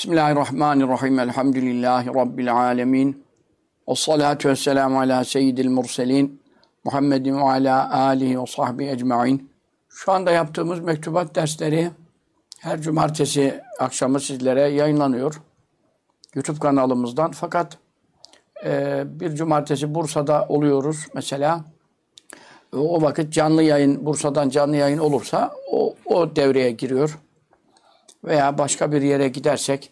Bismillahirrahmanirrahim. Elhamdülillahi Rabbil alemin. Vessalatu vesselamu ala seyyidil murselin. Muhammedin ve ala alihi ve sahbihi ecma'in. Şu anda yaptığımız mektubat dersleri her cumartesi akşamı sizlere yayınlanıyor. YouTube kanalımızdan. Fakat bir cumartesi Bursa'da oluyoruz mesela. O vakit canlı yayın, Bursa'dan canlı yayın olursa o devreye giriyor. Veya başka bir yere gidersek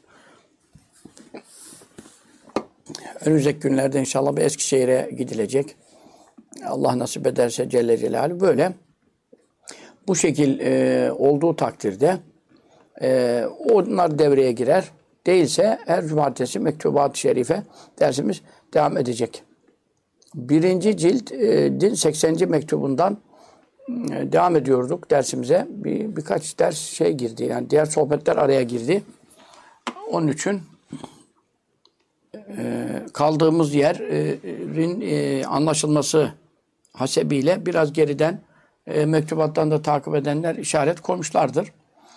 önümüzdeki günlerde inşallah bir Eskişehir'e gidilecek. Allah nasip ederse Celle Celaluhu böyle. Bu şekil olduğu takdirde onlar devreye girer. Değilse her cumartesi Mektubat-ı Şerife dersimiz devam edecek. Birinci cildin 80. mektubundan devam ediyorduk dersimize. Birkaç ders girdi. Yani diğer sohbetler araya girdi. Onun için kaldığımız yerin anlaşılması hasebiyle biraz geriden mektubattan da takip edenler işaret koymuşlardır.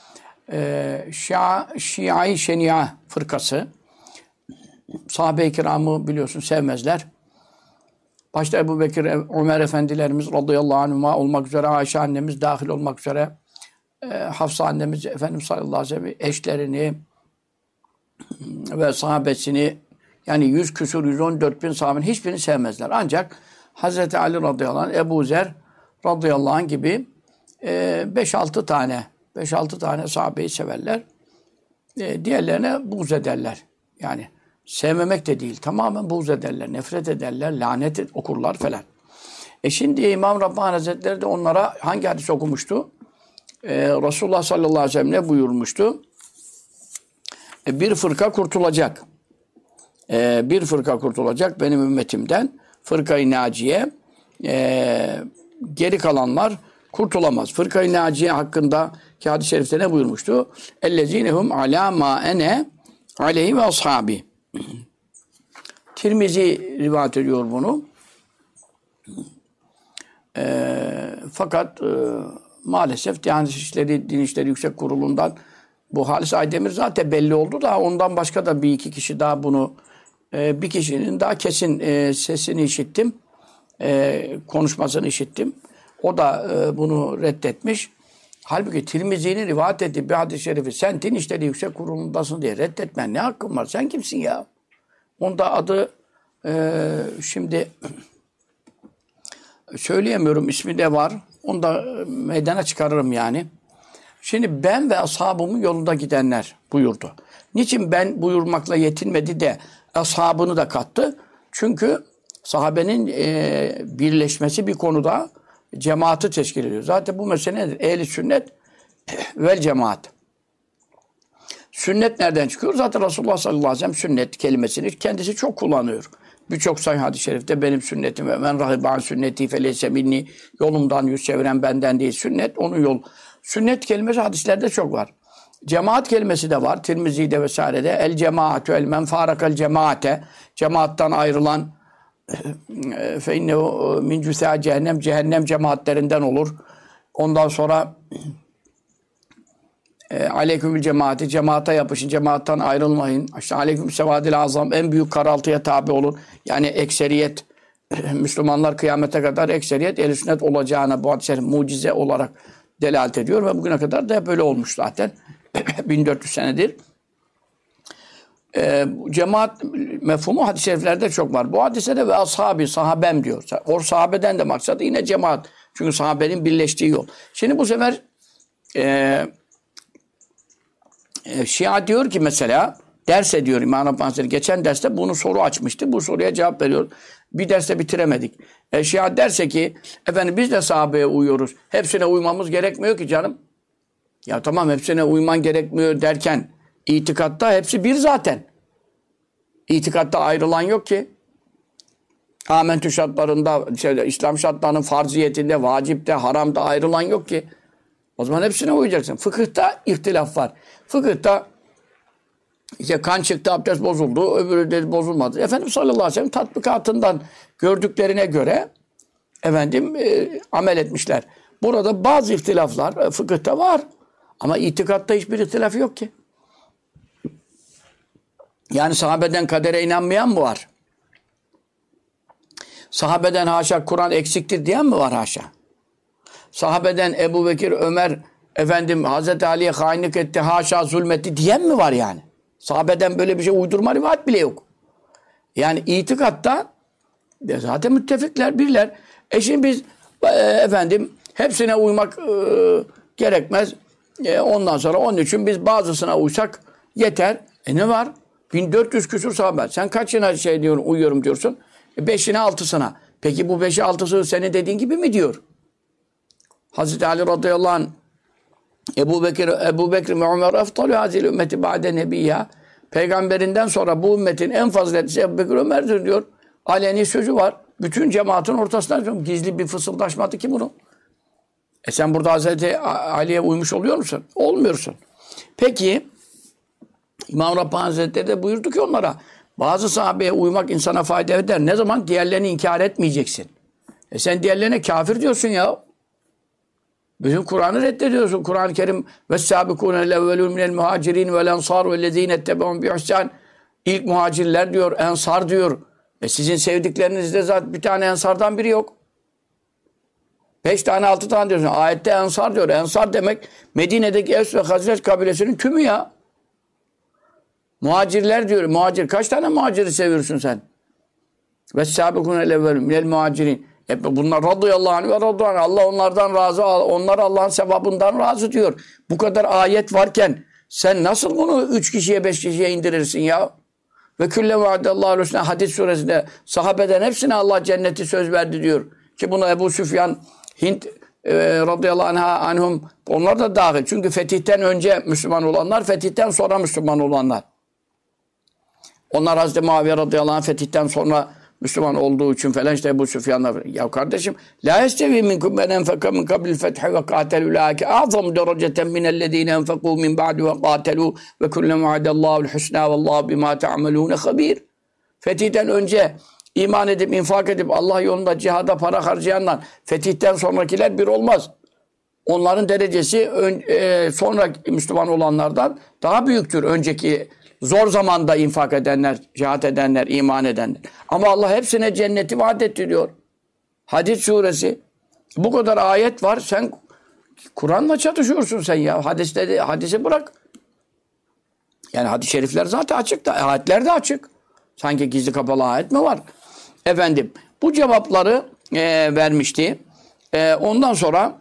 Şia-i Şenia fırkası sahabe-i kiramı biliyorsun sevmezler. Başta Ebu Bekir, Ömer efendilerimiz radıyallahu anhuma olmak üzere, Ayşe annemiz dahil olmak üzere, Hafsa annemiz, Efendimiz sallallahu aleyhi ve sellem eşlerini ve sahabesini, yani 100 küsur, 114 bin sahabenin hiçbirini sevmezler. Ancak Hazreti Ali radıyallahu anh, Ebu Zer radıyallahu anh gibi 5-6 tane sahabeyi severler. Diğerlerine buğz ederler. Yani sevmemek de değil. Tamamen buğz ederler, nefret ederler, lanet okurlar falan. Şimdi İmam Rabbani Hazretleri de onlara hangi hadis okumuştu? Resulullah sallallahu aleyhi ve sellem ne buyurmuştu? Bir fırka kurtulacak. Bir fırka kurtulacak benim ümmetimden. Fırka-i Naciye. Geri kalanlar kurtulamaz. Fırka-i Naciye hakkında ki hadis-i şerifte ne buyurmuştu? Ellezinehum alâ mâ ene aleyhi ve ashabi. Tirmizi rivayet ediyor bunu. Fakat maalesef Diyanet Din İşleri Yüksek Kurulu'ndan bu Halis Aydemir zaten belli oldu da ondan başka da bir iki kişi daha bunu bir kişinin daha kesin sesini işittim. Konuşmasını işittim. O da bunu reddetmiş. Halbuki Tirmizi'nin rivayet ettiği bir hadis-i şerifi sen Din İşleri Yüksek Kurulu'ndasın diye reddetmen ne hakkın var? Sen kimsin ya? Onda adı şimdi söyleyemiyorum, ismi de var. Onu da meydana çıkarırım yani. Şimdi ben ve ashabımın yolunda gidenler buyurdu. Niçin ben buyurmakla yetinmedi de ashabını da kattı? Çünkü sahabenin birleşmesi bir konuda cemaati teşkil ediyor. Zaten bu mesele nedir? Ehl-i sünnet vel cemaat. Sünnet nereden çıkıyor? Zaten Resulullah sallallahu aleyhi ve sellem sünnet kelimesini kendisi çok kullanıyor. Birçok sahih hadis-i şerifte benim sünnetim ve men rahiban sünneti feleyse minni, yolumdan yüz çeviren benden değil. Sünnet onun yol. Sünnet kelimesi hadislerde çok var. Cemaat kelimesi de var. Tirmizi'de vesairede. El cemaatü el men farakal cemaate. Cemaattan ayrılan fe innehu min cüsâ cehennem. Cehennem cemaatlerinden olur. Ondan sonra aleykümül cemaati. Cemaata yapışın. Cemaattan ayrılmayın. İşte aleyküm sevadil azam. En büyük karaltıya tabi olun. Yani ekseriyet Müslümanlar kıyamete kadar ekseriyet ehl-i sünnet olacağına bu hadis-i mucize olarak delalet ediyor ve bugüne kadar da böyle olmuş zaten. 1400 senedir. Cemaat mefhumu hadis-i şeriflerde çok var. Bu hadise de ve ashabi, sahabem diyor. O sahabeden de maksadı yine cemaat. Çünkü sahabenin birleştiği yol. Şimdi bu sefer Şia diyor ki mesela, ders ediyor İmam Rabbani Hazretleri. Geçen derste bunu soru açmıştı. Bu soruya cevap veriyor. Bir derste bitiremedik. Şia derse ki, efendim biz de sahabeye uyuyoruz. Hepsine uymamız gerekmiyor ki canım. Ya tamam hepsine uyman gerekmiyor derken, itikatta hepsi bir zaten. İtikatta ayrılan yok ki. Amentü şartlarında, İslam şartlarının farziyetinde, vacipte, haramda ayrılan yok ki. O zaman hepsine uyacaksın. Fıkıhta ihtilaf var. Fıkıhta işte kan çıktı, abdest bozuldu, öbürü dedi bozulmadı. Efendimiz sallallahu aleyhi ve sellem tatbikatından gördüklerine göre amel etmişler. Burada bazı ihtilaflar fıkıhta var ama itikatta hiçbir ihtilaf yok ki. Yani sahabeden kadere inanmayan mı var? Sahabeden haşa Kur'an eksiktir diyen mi var haşa? Sahabeden Ebu Bekir, Ömer, Hazreti Ali'ye hainlik etti, haşa zulmetti diyen mi var yani? Sahabeden böyle bir şey uydurma rivayet bile yok. Yani itikatta zaten müttefikler, birler. Şimdi biz hepsine uymak gerekmez. Ondan sonra onun için biz bazısına uysak yeter. Ne var? 1400 küsur sahabe. Sen kaçına diyorsun, uyuyorum diyorsun? 5'ine 6'sına. Peki bu 5'i 6'sı senin dediğin gibi mi diyor? Hazreti Ali radıyallahu anh Ebu Bekir ve Ömer eftalü hazil ümmeti ba'de nebiyya. Peygamberinden sonra bu ümmetin en faziletlisi Ebu Bekir Ömer'dir diyor. Aleni sözü var. Bütün cemaatin ortasında diyorum. Gizli bir fısıldaşmadı ki bunu. Sen burada Hazreti Ali'ye uymuş oluyor musun? Olmuyorsun. Peki İmam Rabbani Hazretleri de buyurdu ki onlara bazı sahabeye uymak insana fayda eder. Ne zaman? Diğerlerini inkar etmeyeceksin. Sen diğerlerine kafir diyorsun ya. Bizim Kur'an'ı reddediyorsun. Kur'an-ı Kerim وَالسَّابِقُونَ الْاَوَّلُونَ مِنَ الْمُهَاجِرِينَ وَالْاَنْصَارُ وَالَّذ۪ينَ اتَّبَعُونَ بِإِحْسَانٍ İlk muhacirler diyor, ensar diyor. Sizin sevdiklerinizde zaten bir tane ensardan biri yok. 5 tane 6 tane diyorsun. Ayette ensar diyor. Ensar demek Medine'deki Evs ve Hazreç kabilesinin tümü ya. Muhacirler diyor. Muhacir. Kaç tane muhaciri seviyorsun sen? وَالسَّابِقُونَ الْاَوَّلُونَ مِنَ الْمُهَاجِرِينَ Bunlar radıyallahu anh ve radıyallahu anh. Allah onlardan razı. Onlar Allah'ın sevabından razı diyor. Bu kadar ayet varken sen nasıl bunu 3 kişiye 5 kişiye indirirsin ya? Ve külle vaadallahu husna hadis suresinde sahabeden hepsine Allah cenneti söz verdi diyor. Ki buna Ebu Süfyan, Hint radıyallahu anhum onlar da dahil. Çünkü fetihten önce Müslüman olanlar, fetihten sonra Müslüman olanlar. Onlar Hazreti Muaviye radıyallahu anh fetihten sonra Müslüman olduğu için falan işte Ebu Süfyan'la. Ya kardeşim la yestevi minkum men enfeka min kablil fethi ve katelu ulaike a'zamu dereceten minellezine enfekû min ba'du ve katelu ve kullen vaadallâhu'l husnâ vallâhu bimâ te'amelûne habîr. Fetihten önce iman edip infak edip Allah yolunda cihada para harcayanlar fetihten sonrakiler bir olmaz. Onların derecesi sonra Müslüman olanlardan daha büyüktür. Önceki zor zamanda infak edenler, cihat edenler, iman edenler. Ama Allah hepsine cenneti vaat etti diyor. Hadis suresi. Bu kadar ayet var. Sen Kur'an'la çatışıyorsun sen ya. Hadisi bırak. Yani hadis-i şerifler zaten açık da. Ayetler de açık. Sanki gizli kapalı ayet mi var? Bu cevapları vermişti. Ondan sonra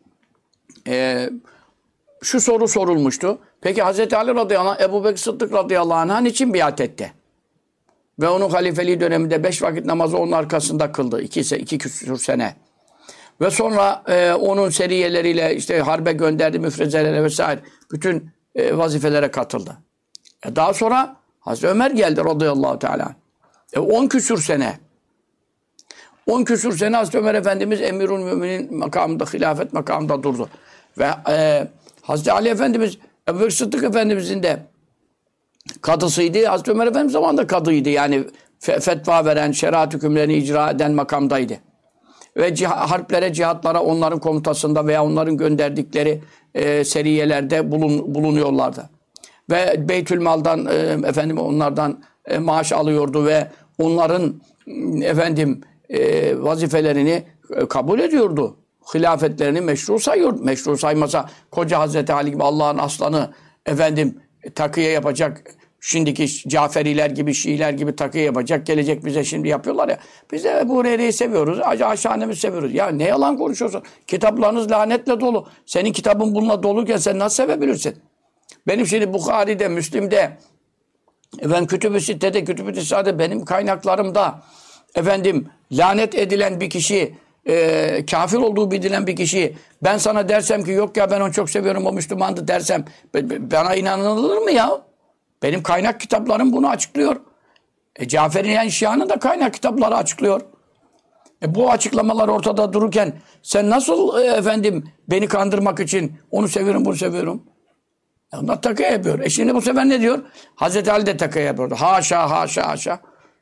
şu soru sorulmuştu. Peki Hz. Ali radıyallahu anh, Ebu Bekir Sıddık radıyallahu anh'a niçin biat etti? Ve onun halifeliği döneminde 5 vakit namazı onun arkasında kıldı. 2 küsur sene. Ve sonra onun seriyeleriyle işte harbe gönderdi, müfrezelere vesaire. Bütün vazifelere katıldı. Daha sonra Hazreti Ömer geldi radıyallahu teala. 10 küsur sene. 10 küsur sene Hazreti Ömer Efendimiz Emirül Müminin makamında, hilafet makamında durdu. Ve Hazreti Ali Efendimiz, Ebu Bekir Sıddık Efendimizin de kadısıydı. Hazreti Ömer Efendimiz zamanında kadıydı. Yani fetva veren, şeriat hükümlerini icra eden makamdaydı. Ve harplere, cihatlara onların komutasında veya onların gönderdikleri seriyelerde bulunuyorlardı. Ve Beytülmal'dan onlardan maaş alıyordu ve onların vazifelerini kabul ediyordu. Hilafetlerini meşru sayıyordu. Meşru saymasa koca Hazreti Ali gibi Allah'ın aslanı takıya yapacak. Şimdiki Caferiler gibi, Şiiler gibi takıya yapacak. Gelecek bize şimdi yapıyorlar ya. Biz de Ebu Hureyre'yi seviyoruz. Ayşe annemizi seviyoruz. Ya ne yalan konuşuyorsun? Kitaplarınız lanetle dolu. Senin kitabın bununla doluyken sen nasıl sevebilirsin? Benim şimdi Bukhari'de, Müslim'de, Kütüb-ü Sitte'de, Kütüb-ü Tisa'da benim kaynaklarımda lanet edilen bir kişi, kafir olduğu bilinen bir kişi, ben sana dersem ki yok ya ben onu çok seviyorum, o Müslümandı dersem, bana inanılır mı ya? Benim kaynak kitaplarım bunu açıklıyor. Caferiyen Şia'nın da kaynak kitapları açıklıyor. Bu açıklamalar ortada dururken sen nasıl beni kandırmak için onu seviyorum, bunu seviyorum? Onlar takıya yapıyor. Şimdi bu sefer ne diyor? Hazreti Ali de takıya yapıyordu. Haşa, haşa, haşa.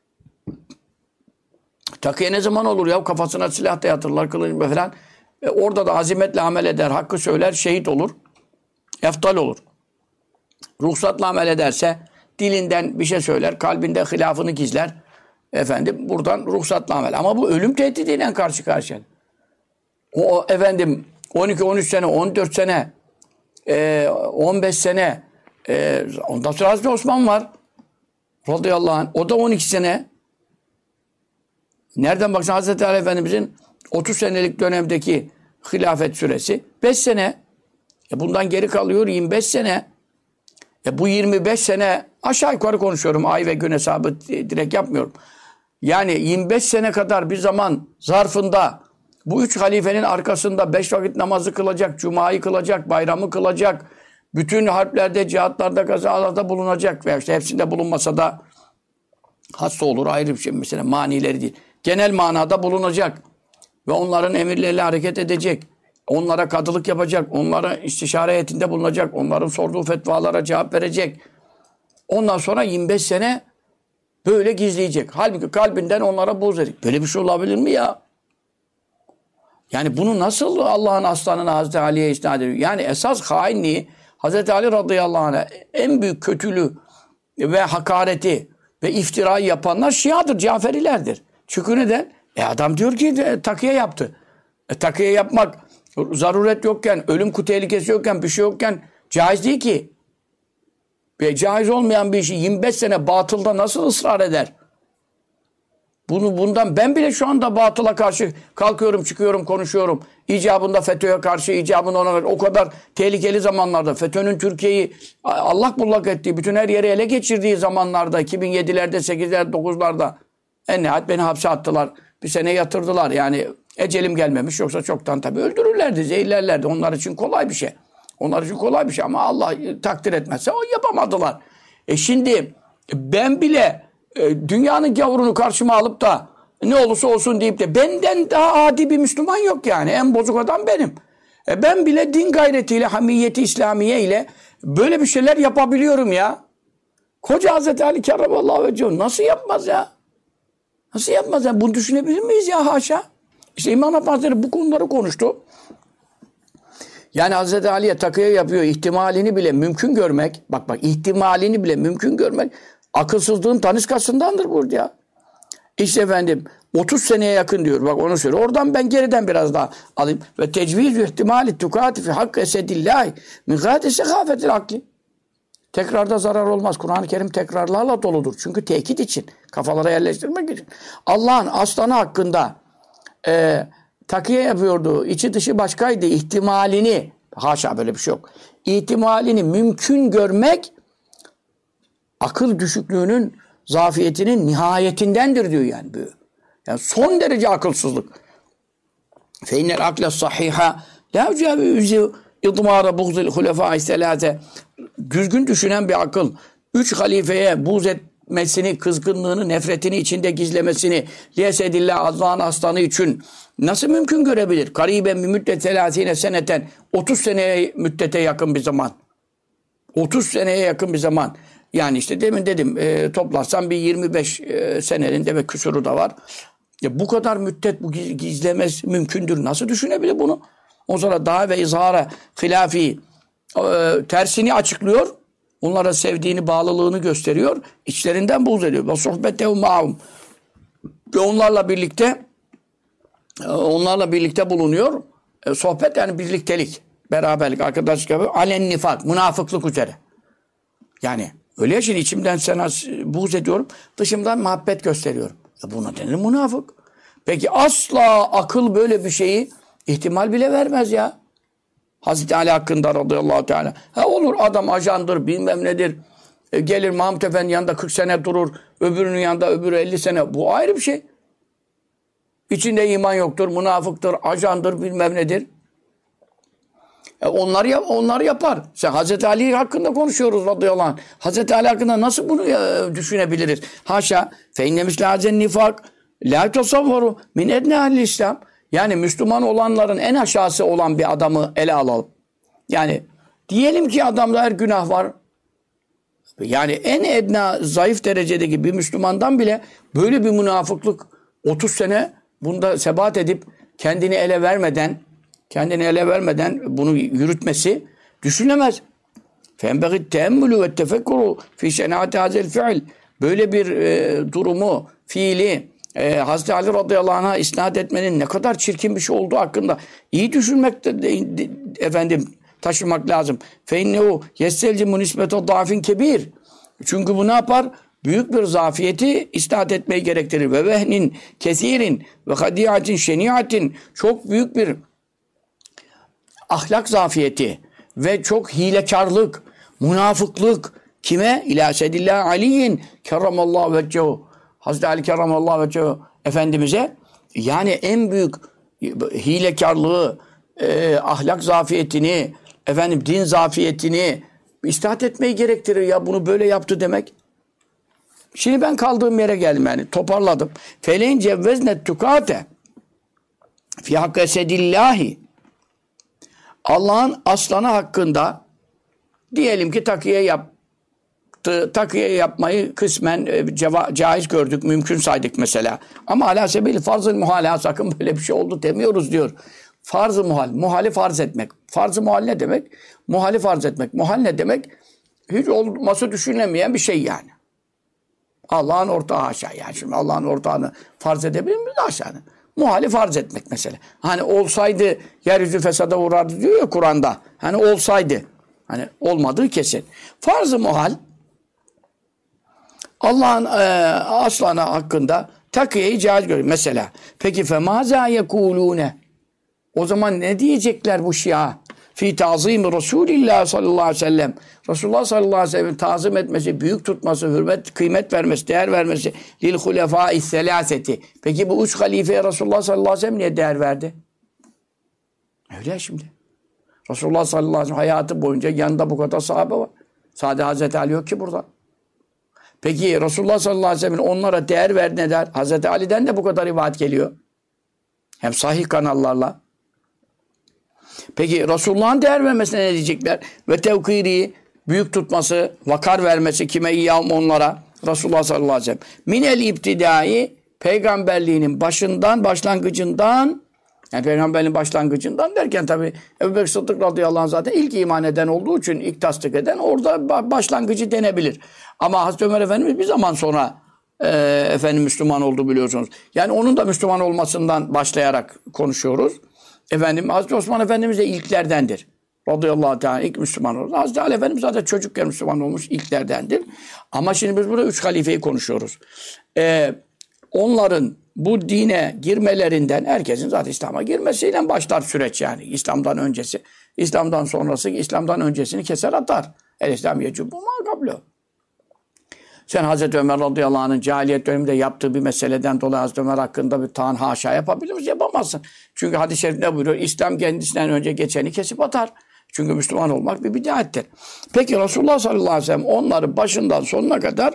Takıya ne zaman olur ya? Kafasına silah da yatırırlar, kılıç falan. Orada da azimetle amel eder, hakkı söyler, şehit olur. Eftal olur. Ruhsatla amel ederse dilinden bir şey söyler, kalbinde hilafını gizler. Efendim buradan ruhsatlı amel. Ama bu ölüm tehdidiyle karşı karşıya. O efendim 12, 13 sene, 14 sene, 15 sene, ondan sonra Hazreti Osman var. Radıyallahu anh. O da 12 sene. Nereden baksan Hazreti Ali Efendimizin 30 senelik dönemdeki hilafet süresi 5 sene. Bundan geri kalıyor 25 sene. Bu 25 sene aşağı yukarı konuşuyorum. Ay ve gün hesabı direkt yapmıyorum. Yani 25 sene kadar bir zaman zarfında bu 3 halifenin arkasında 5 vakit namazı kılacak, cumayı kılacak, bayramı kılacak, bütün harplerde, cihatlarda, kazalarda bulunacak veya işte hepsinde bulunmasa da hasta olur ayrı bir şey mesela manileri değil. Genel manada bulunacak ve onların emirleriyle hareket edecek. Onlara kadılık yapacak, onlara istişare heyetinde bulunacak, onların sorduğu fetvalara cevap verecek. Ondan sonra 25 sene böyle gizleyecek. Halbuki kalbinden onlara buğz edecek. Böyle bir şey olabilir mi ya? Yani bunu nasıl Allah'ın aslanına Hazreti Ali'ye isnat ediyor? Yani esas hainliği Hazreti Ali radıyallahu anh'a en büyük kötülüğü ve hakareti ve iftirayı yapanlar Şia'dır, Caferilerdir. Çünkü neden? Adam diyor ki takiye yaptı. Takiye yapmak zaruret yokken, ölüm tehlikesi yokken, bir şey yokken caiz değil ki. Ve caiz olmayan bir işi 25 sene batılda nasıl ısrar eder? Bundan ben bile şu anda batıla karşı kalkıyorum, çıkıyorum, konuşuyorum. İcabında FETÖ'ye karşı, icabında ona o kadar tehlikeli zamanlarda, FETÖ'nün Türkiye'yi allak bullak ettiği, bütün her yeri ele geçirdiği zamanlarda, 2007'lerde, 8'lerde, 9'larda en nihayet beni hapse attılar. Bir sene yatırdılar. Yani ecelim gelmemiş. Yoksa çoktan tabii öldürürlerdi, zehirlerlerdi. Onlar için kolay bir şey. Onlar için kolay bir şey ama Allah takdir etmezse o yapamadılar. Şimdi ben bile dünyanın gavurunu karşıma alıp da ne olursa olsun deyip de benden daha adi bir Müslüman yok yani. En bozuk adam benim. Ben bile din gayretiyle, hamiyeti İslamiye ile böyle bir şeyler yapabiliyorum ya. Koca Hazreti Ali Kerramallahu vecehu nasıl yapmaz ya? Nasıl yapmaz ya? Bunu düşünebilir miyiz ya haşa? İşte İmam Hazretleri bu konuları konuştu. Yani Hazreti Ali'ye takıya yapıyor. İhtimalini bile mümkün görmek. Bak ihtimalini bile mümkün görmek akılsızlığın taniskasındandır burada ya. İşte efendim 30 seneye yakın diyor. Bak onu söylüyor. Oradan ben geriden biraz daha alayım. Ve tecvizü ihtimali tukati fi hakkı esedillahi min gâde sekâfetil akli. Tekrarda zarar olmaz. Kur'an-ı Kerim tekrarlarla doludur. Çünkü tekit için. Kafalara yerleştirmek için. Allah'ın aslanı hakkında takiye yapıyordu. İçi dışı başkaydı. İhtimalini, haşa böyle bir şey yok. İhtimalini mümkün görmek akıl düşüklüğünün, zafiyetinin nihayetindendir diyor yani. Yani son derece akılsızlık. Fe innel akle sahiha la yucavizu idmara buğzil hulefâ'i selâse. Düzgün düşünen bir akıl, 3 halifeye buğz etmesini, kızgınlığını, nefretini içinde gizlemesini liyesedillah Allah'ın aslanı için nasıl mümkün görebilir? Kariben bir müddet 30 seneten 30 seneye müddete yakın bir zaman. 30 seneye yakın bir zaman. Yani işte demin dedim toplarsan bir 25 senenin de ve küsuru da var. Ya bu kadar müddet bu gizlemez mümkündür. Nasıl düşünebilir bunu? O sonra daha ve izhara hilafi tersini açıklıyor. Onlara sevdiğini, bağlılığını gösteriyor. İçlerinden buğz ediyor. Ve sohbetehu ma'hum. Ve onlarla birlikte bulunuyor. Sohbet yani birliktelik, beraberlik, arkadaşlık yapıyor. Alen nifak, münafıklık üzere. Yani öyle ya şimdi içimden sana buğz ediyorum, dışımdan muhabbet gösteriyorum. Buna denir münafık. Peki asla akıl böyle bir şeyi ihtimal bile vermez ya. Hazreti Ali hakkında radıyallahu teala. Olur adam ajandır, bilmem nedir. Gelir Mahmut Efendi yanında 40 sene durur. Öbürünün yanında öbürü 50 sene. Bu ayrı bir şey. İçinde iman yoktur, münafıktır, ajandır, bilmem nedir. Onlar yapar. Sen Hazreti Ali hakkında konuşuyoruz radıyallahu anh. Hazreti Ali hakkında nasıl bunu düşünebiliriz? Haşa. Fe inne misle hazen nifak la tasavvaru min edne ahlil İslam. Yani Müslüman olanların en aşağısı olan bir adamı ele alalım. Yani diyelim ki adamda her günah var. Yani en edna zayıf derecedeki bir Müslümandan bile böyle bir münafıklık 30 sene bunda sebat edip kendini ele vermeden bunu yürütmesi düşünülemez. Fenbegit teemmülü ve tefekkuru fi şenaati hazel fi'l. Böyle bir durumu, fiili Hazreti Ali radıyallahu anh'a isnat etmenin ne kadar çirkin bir şey olduğu hakkında iyi düşünmek taşımak lazım. Feinnehu yesselcimu nisbete da'fin kebir. Çünkü bu ne yapar? Büyük bir zafiyeti isnat etmeyi gerektirir. Ve vehnin kesirin ve hadiyatin şeniatin, çok büyük bir ahlak zafiyeti ve çok hilekarlık, münafıklık. Kime? İlâ sedillâh aliyin kerramallahu veccehu. Hazreti Ali kerramallahu veccehu Efendimiz'e, yani en büyük hilekarlığı, ahlak zafiyetini, din zafiyetini istat etmeyi gerektirir ya, bunu böyle yaptı demek. Şimdi ben kaldığım yere geldim, yani toparladım. Feleyn cevveznet tukate fi hakkı esedillahi. Allah'ın aslanı hakkında diyelim ki takiye yapmayı kısmen caiz gördük, mümkün saydık mesela. Ama ala sebebi farz-ı muhal, sakın böyle bir şey oldu demiyoruz diyor. Farz-ı muhal, muhali farz etmek. Farz-ı muhal ne demek? Muhali farz etmek. Muhal ne demek? Hiç olması düşünülemeyen bir şey yani. Allah'ın ortağı haşa. Yani şimdi Allah'ın ortağını farz edebilir miyiz? Haşa. Muhali farz etmek mesela. Hani olsaydı yeryüzü fesada uğrardı diyor ya Kur'an'da. Hani olsaydı. Hani olmadığı kesin. Farz-ı muhal, Allah'ın aslanı hakkında takiyeyi caiz görüyor. Mesela. Peki femâzâ yekûlûne. O zaman ne diyecekler bu Şia? Fî ta'zîmi Resulillah sallallahu aleyhi ve sellem. Resulullah sallallahu aleyhi ve sellem tazim etmesi, büyük tutması, hürmet, kıymet vermesi, değer vermesi. Lil hulefâi selâseti. Peki bu üç halifeye Resulullah sallallahu aleyhi ve sellem niye değer verdi? Öyle şimdi. Resulullah sallallahu aleyhi ve sellem hayatı boyunca yanında bu kadar sahabe var. Sadece Hazreti Ali yok ki burada. Peki Resulullah sallallahu aleyhi ve sellem onlara değer verdi, ne der? Hazreti Ali'den de bu kadar rivayet geliyor. Hem sahih kanallarla. Peki Resulullah'ın değer vermesine ne diyecekler? Ve tevkiri, büyük tutması, vakar vermesi kime? İyyâhum, onlara. Resulullah sallallahu aleyhi ve sellem. Minel iptidai, peygamberliğinin başlangıcından, yani peygamberliğin başlangıcından derken tabi Ebu Bekir Sıddık radıyallahu anh zaten ilk iman eden olduğu için, ilk tasdik eden, orada başlangıcı denebilir. Ama Hazreti Ömer Efendimiz bir zaman sonra Müslüman oldu, biliyorsunuz. Yani onun da Müslüman olmasından başlayarak konuşuyoruz. Hazreti Osman Efendimiz de ilklerdendir. Radıyallahu teala ilk Müslüman oldu. Hazreti Ali Efendimiz zaten çocukken Müslüman olmuş, ilklerdendir. Ama şimdi biz burada üç halifeyi konuşuyoruz. Onların bu dine girmelerinden, herkesin zaten İslam'a girmesiyle başlar süreç yani. İslam'dan öncesi, İslam'dan sonrası, İslam'dan öncesini keser atar. El-İslam yecubbu ma kablu. Sen Hazreti Ömer radıyallahu anh'ın cahiliyet döneminde yaptığı bir meseleden dolayı Hazreti Ömer hakkında bir taan haşa yapabilir misin? Yapamazsın. Çünkü hadis-i şerif ne buyuruyor? İslam kendisinden önce geçeni kesip atar. Çünkü Müslüman olmak bir bid'attir. Peki Resulullah sallallahu aleyhi ve sellem onları başından sonuna kadar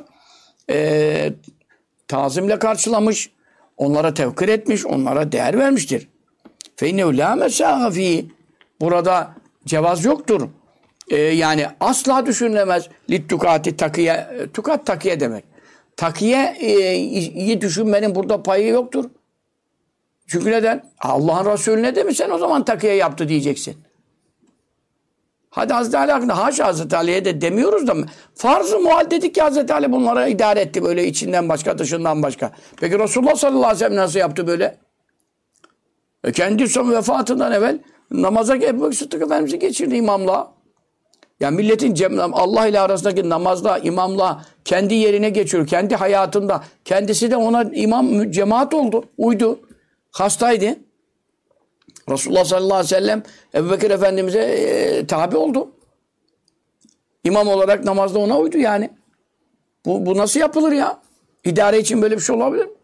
tazimle karşılamış, onlara tevkir etmiş, onlara değer vermiştir. فَاِنَّهُ لَا مَسَاغَ ف۪ي. Burada cevaz yoktur. Yani asla düşünülemez. Littukati takiye. Tukat takiye demek. Takiyeyi düşünmenin burada payı yoktur. Çünkü neden? Allah'ın Resulü ne demiş, sen o zaman takiye yaptı diyeceksin. Hadi Hazreti Ali hakkında, haşa Hazreti Ali'ye de demiyoruz da farz-ı muhal dedik ki Hazreti Ali bunlara idare etti böyle, içinden başka dışından başka. Peki Resulullah sallallahu aleyhi ve sellem nasıl yaptı böyle? Kendi son vefatından evvel namaza Ebu Bekir Sıddık Efendimiz'i geçirdi imamla. Yani milletin Allah ile arasındaki namazda, imamla kendi yerine geçiyor. Kendi hayatında. Kendisi de ona imam, cemaat oldu. Uydu. Hastaydı. Resulullah sallallahu aleyhi ve sellem Ebu Bekir Efendimiz'e tabi oldu. İmam olarak namazda ona uydu yani. Bu nasıl yapılır ya? İdare için böyle bir şey olabilir mi?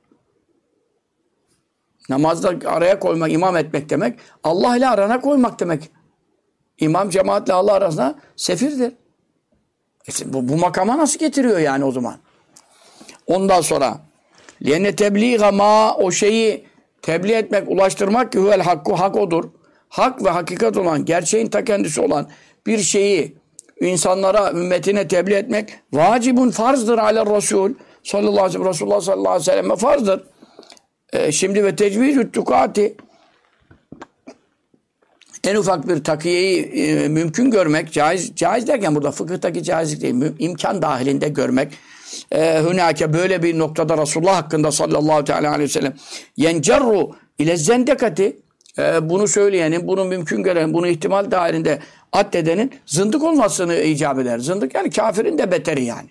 Namazda araya koymak, imam etmek demek, Allah ile arana koymak demek. İmam cemaatle Allah arasında sefirdir. Bu makama nasıl getiriyor yani o zaman? Ondan sonra liyenne tebliğ ma, o şeyi tebliğ etmek, ulaştırmak ki huvel hakku, hak odur. Hak ve hakikat olan, gerçeğin ta kendisi olan bir şeyi insanlara, ümmetine tebliğ etmek vacibun, farzdır ala Resul sallallahu aleyhi ve sellem. Resulullah sallallahu aleyhi ve sellem farzdır. Şimdi ve tecvizü tukati, en ufak bir takiyeyi mümkün görmek, caiz derken burada fıkıhtaki caizlik değil, imkan dahilinde görmek. Hünâke böyle bir noktada Resulullah hakkında sallallahu teala aleyhi ve sellem yencerru ile zendekati, bunu söyleyenin, bunu mümkün gören, bunu ihtimal dahilinde addedenin zındık olmasını icap eder. Zındık yani kafirin de beteri yani.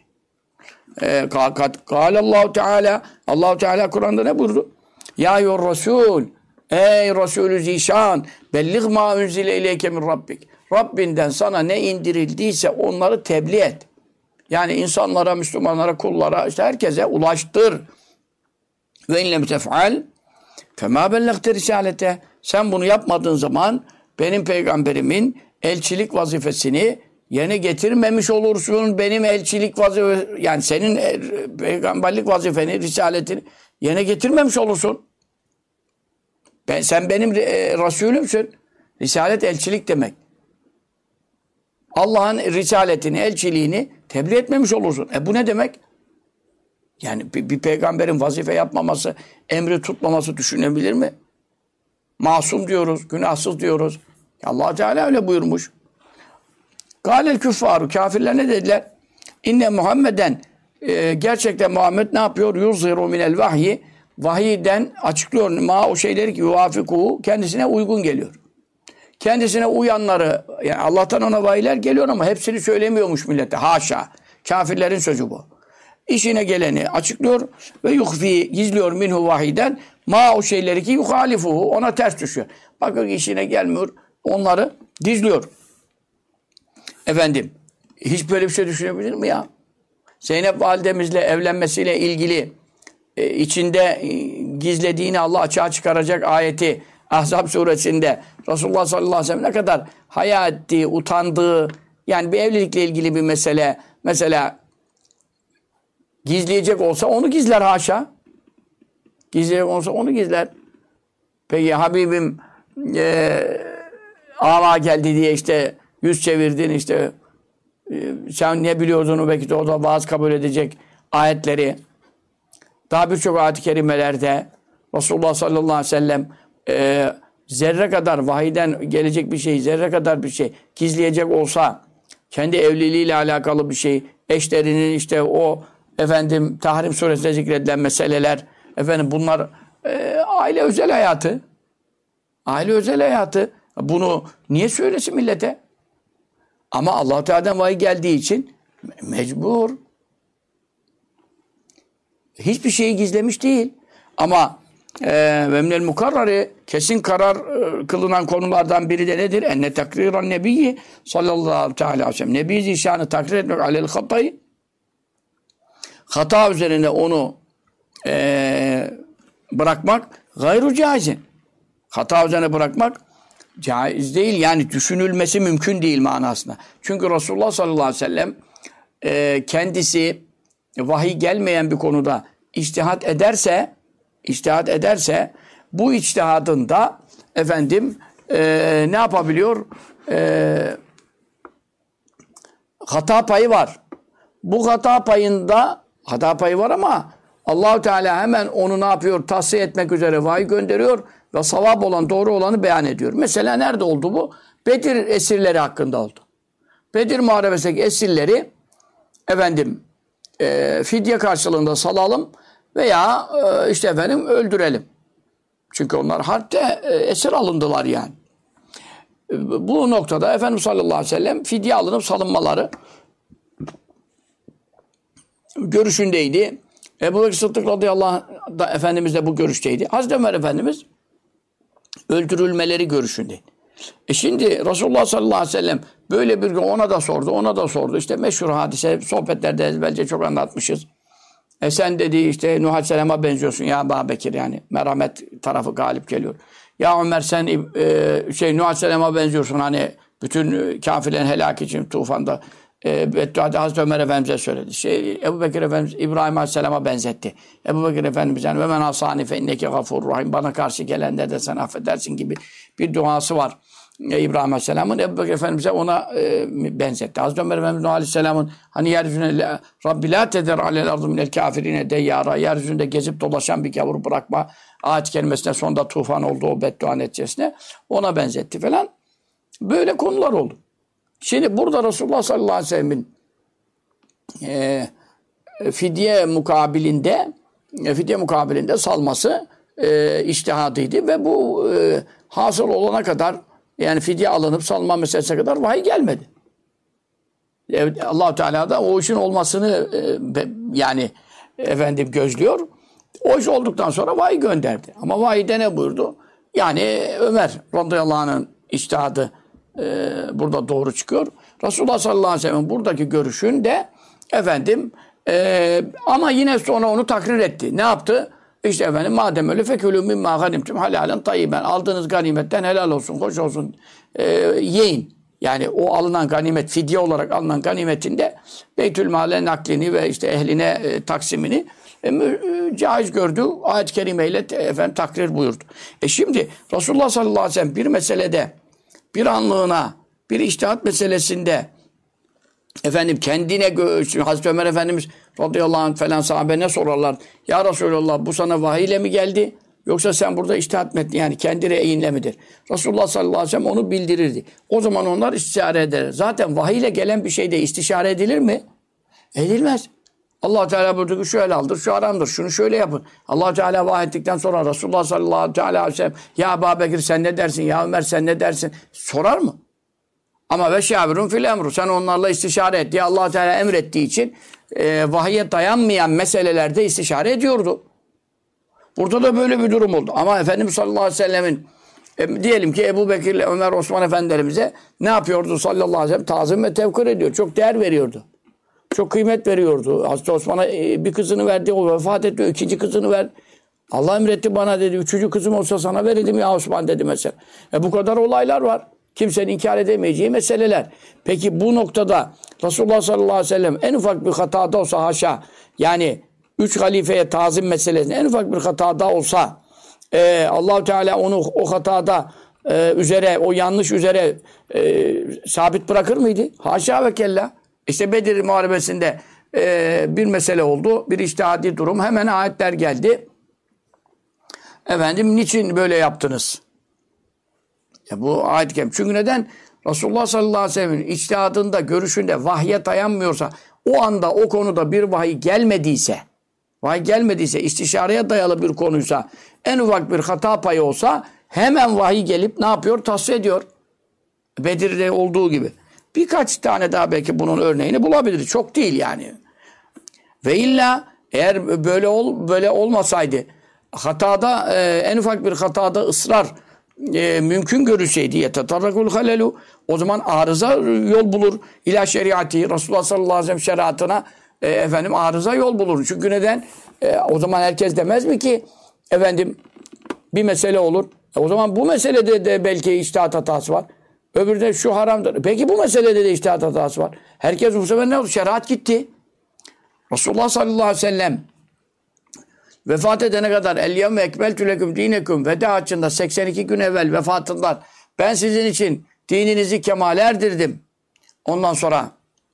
Allahu Teala, Allahu Teala Kur'an'da ne buyurdu? Ya yor Resul, ey Resulü Zişan, belliğ ma unzile ileyke min Rabbik. Rabbinden sana ne indirildiyse onları tebliğ et. Yani insanlara, Müslümanlara, kullara, işte herkese ulaştır. Ve inlem tef'al fema bellagte risalete. Sen bunu yapmadığın zaman benim peygamberimin elçilik vazifesini yerine getirmemiş olursun. Benim elçilik vazifesi, yani senin peygamberlik vazifeni, risaletini yerine getirmemiş olursun. Sen benim Resulümsün. Risalet elçilik demek. Allah'ın risaletini, elçiliğini tebliğ etmemiş olursun. Bu ne demek? Yani bir peygamberin vazife yapmaması, emri tutmaması düşünebilir mi? Masum diyoruz, günahsız diyoruz. Allah Teala öyle buyurmuş. Kâlel küffâru, kafirler ne dediler? İnne Muhammeden, gerçekten Muhammed ne yapıyor? Yuzhiru minel vahyi, vahiyden açıklıyor ma o şeyleri ki yuvafikuhu, kendisine uygun geliyor. Kendisine uyanları, yani Allah'tan ona vahiyler geliyor ama hepsini söylemiyormuş millete. Haşa. Kafirlerin sözü bu. İşine geleni açıklıyor ve yuhfi, gizliyor minhu vahiden ma o şeyleri ki yuhalifuhu, ona ters düşüyor. Bakın işine gelmiyor, onları gizliyor. Efendim, hiç böyle bir şey düşünebilir mi ya? Zeynep validemizle evlenmesiyle ilgili içinde gizlediğini Allah açığa çıkaracak ayeti Ahzab suresinde Resulullah sallallahu aleyhi ve sellem ne kadar haya ettiği, utandığı, yani bir evlilikle ilgili bir mesele, mesela gizleyecek olsa onu gizler haşa. Gizleyecek olsa onu gizler. Peki Habibim ama geldi diye işte yüz çevirdin, işte sen ne biliyordun, belki de o da vaaz kabul edecek ayetleri. Daha birçok ayet-i kerimelerde Resulullah sallallahu aleyhi ve sellem zerre kadar vahiyden gelecek bir şey, zerre kadar bir şey gizleyecek olsa, kendi evliliğiyle alakalı bir şey, eşlerinin işte o efendim Tahrim suresinde zikredilen meseleler, efendim bunlar aile özel hayatı. Aile özel hayatı. Bunu niye söylesin millete? Ama Allah Teala'dan vahiy geldiği için mecbur. Hiçbir şeyi gizlemiş değil. Ama ve minel mukarrari, kesin karar kılınan konulardan biri de nedir? Enne takriran nebiyyi sallallahu teala aleyhi ve sellem. Nebi Zişan'ı takrir etmek alel hatayı. Hata üzerine onu bırakmak gayru caizin. Hata üzerine bırakmak caiz değil. Yani düşünülmesi mümkün değil manasında. Çünkü Resulullah sallallahu aleyhi ve sellem kendisi vahiy gelmeyen bir konuda içtihat ederse bu içtihadında efendim ne yapabiliyor? Hata payı var. Bu hata payı var ama Allah-u Teala hemen onu ne yapıyor? Tahsiye etmek üzere vahiy gönderiyor ve savab olan, doğru olanı beyan ediyor. Mesela nerede oldu bu? Bedir esirleri hakkında oldu. Bedir muharebesindeki esirleri efendim fidye karşılığında salalım veya işte efendim öldürelim. Çünkü onlar harpte esir alındılar yani. Bu noktada Efendimiz sallallahu aleyhi ve sellem fidye alınıp salınmaları görüşündeydi. Ebu Bekir Sıddık radıyallahu anh da Efendimiz de bu görüşteydi. Hazreti Ömer Efendimiz öldürülmeleri görüşündeydi. Şimdi Resulullah sallallahu aleyhi ve sellem böyle bir gün ona da sordu. İşte meşhur hadise, sohbetlerde ezberce çok anlatmışız. Sen dedi işte Nuh Aleyhisselam'a benziyorsun ya Ebu Bekir, yani merhamet tarafı galip geliyor. Ya Ömer sen Nuh Aleyhisselam'a benziyorsun, hani bütün kafirlerin helak için tufanda bedduada Hazreti Ömer Efendimiz'e söyledi. Ebu Bekir Efendimiz İbrahim Aleyhisselam'a benzetti. Ebu Bekir Efendimiz yani ve men asani fe inneke gafurur rahim, bana karşı gelenler de sen affedersin gibi bir duası var. İbrahim Aleyhisselam'ın Ebu Bekir Efendimiz'e ona benzetti. Hazreti Ömer Efendimiz Nuh Aleyhisselam'ın hani yeryüzüne Rabbi la teder alel ardı minel kafirine deyyara, yeryüzünde gezip dolaşan bir gavur bırakma ayet kelimesine sonunda tufan oldu o beddua neticesine, ona benzetti falan. Böyle konular oldu. Şimdi burada Resulullah sallallahu aleyhi ve sellem'in fidye mukabilinde salması içtihadıydı ve bu hasıl olana kadar, yani fidye alınıp salma meselesine kadar vahiy gelmedi. Allah-u Teala da o işin olmasını yani gözlüyor. O iş olduktan sonra vahiy gönderdi. Ama vahiyde ne buyurdu? Yani Ömer radıyallahu anh'ın içtihadı burada doğru çıkıyor. Resulullah sallallahu aleyhi ve sellem buradaki görüşünde ama yine sonra onu takrir etti. Ne yaptı? İşte madem öyle fekülü mimma ganimtum halalen tayyiben. Aldığınız ganimetten helal olsun, hoş olsun, yiyin. Yani o alınan ganimet, fidye olarak alınan ganimetinde Beytülmal'e naklini ve işte ehline taksimini caiz gördü. Ayet-i kerimeyle takrir buyurdu. Şimdi Resulullah sallallahu aleyhi ve sellem bir meselede, bir anlığına, bir içtihat meselesinde kendine Hazreti Ömer Efendimiz radıyallahu anh falan sahabe ne sorarlar? Ya Resulallah, bu sana vahiy ile mi geldi? Yoksa sen burada içtihat metni, yani kendi reyinle midir? Resulullah sallallahu aleyhi ve sellem onu bildirirdi. O zaman onlar istişare eder. Zaten vahiy ile gelen bir şeyde istişare edilir mi? Edilmez. Allah Teala buyurdu ki şu helaldir, şu haramdır, şunu şöyle yapın. Allah Teala vahyettikten sonra Resulullah sallallahu aleyhi ve sellem ya Ebu Bekir sen ne dersin? Ya Ömer sen ne dersin? Sorar mı? Ama ve şavirun fil emru. Sen onlarla istişare et diye Allah Teala emrettiği için vahiye dayanmayan meselelerde istişare ediyordu. Burada da böyle bir durum oldu. Ama Efendimiz sallallahu aleyhi ve sellemin diyelim ki Ebu Bekir ile Ömer, Osman efendilerimize ne yapıyordu sallallahu aleyhi ve sellem? Tazim ve tevkir ediyor. Çok değer veriyordu. Çok kıymet veriyordu. Hazreti Osman'a bir kızını verdi. O vefat etti. İkinci kızını ver. Allah emretti bana dedi. Üçüncü kızım olsa sana verirdim ya Osman dedi mesela. Bu kadar olaylar var. Kimsenin inkar edemeyeceği meseleler. Peki bu noktada Resulullah sallallahu aleyhi ve sellem en ufak bir hatada olsa haşa, yani 3 halifeye tazim meselesinde en ufak bir hatada olsa Allah-u Teala onu o hatada üzere, o yanlış üzere sabit bırakır mıydı? Haşa ve kella. İşte Bedir Muharebesi'nde bir mesele oldu. Bir içtihadi durum. Hemen ayetler geldi. Niçin böyle yaptınız? Bu ayet-i kerime. Çünkü neden? Resulullah sallallahu aleyhi ve sellem'in içtihadında, görüşünde vahye dayanmıyorsa, o anda o konuda bir vahiy gelmediyse, istişareye dayalı bir konuysa, en ufak bir hata payı olsa hemen vahiy gelip ne yapıyor? Tasfiye ediyor. Bedir'de olduğu gibi. Birkaç tane daha belki bunun örneğini bulabiliriz. Çok değil yani. Ve illa eğer böyle olmasaydı, hatada en ufak bir hatada ısrar mümkün görülseydi yetetarrakul halelu, o zaman arıza yol bulur ila şeriatı, Resulullah sallallahu aleyhi ve sellem şeriatına arıza yol bulur. Çünkü neden? O zaman herkes demez mi ki bir mesele olur. O zaman bu meselede de belki içtihat hatası var. Öbürde şu haramdır. Peki bu meselede de içtihat hatası var. Herkes bu sefer ne oldu? Şeriat gitti. Resulullah sallallahu aleyhi ve sellem vefat edene kadar el-yevme ekmeltü leküm dineküm veda haccında 82 gün evvel vefatından ben sizin için dininizi kemale erdirdim. Ondan sonra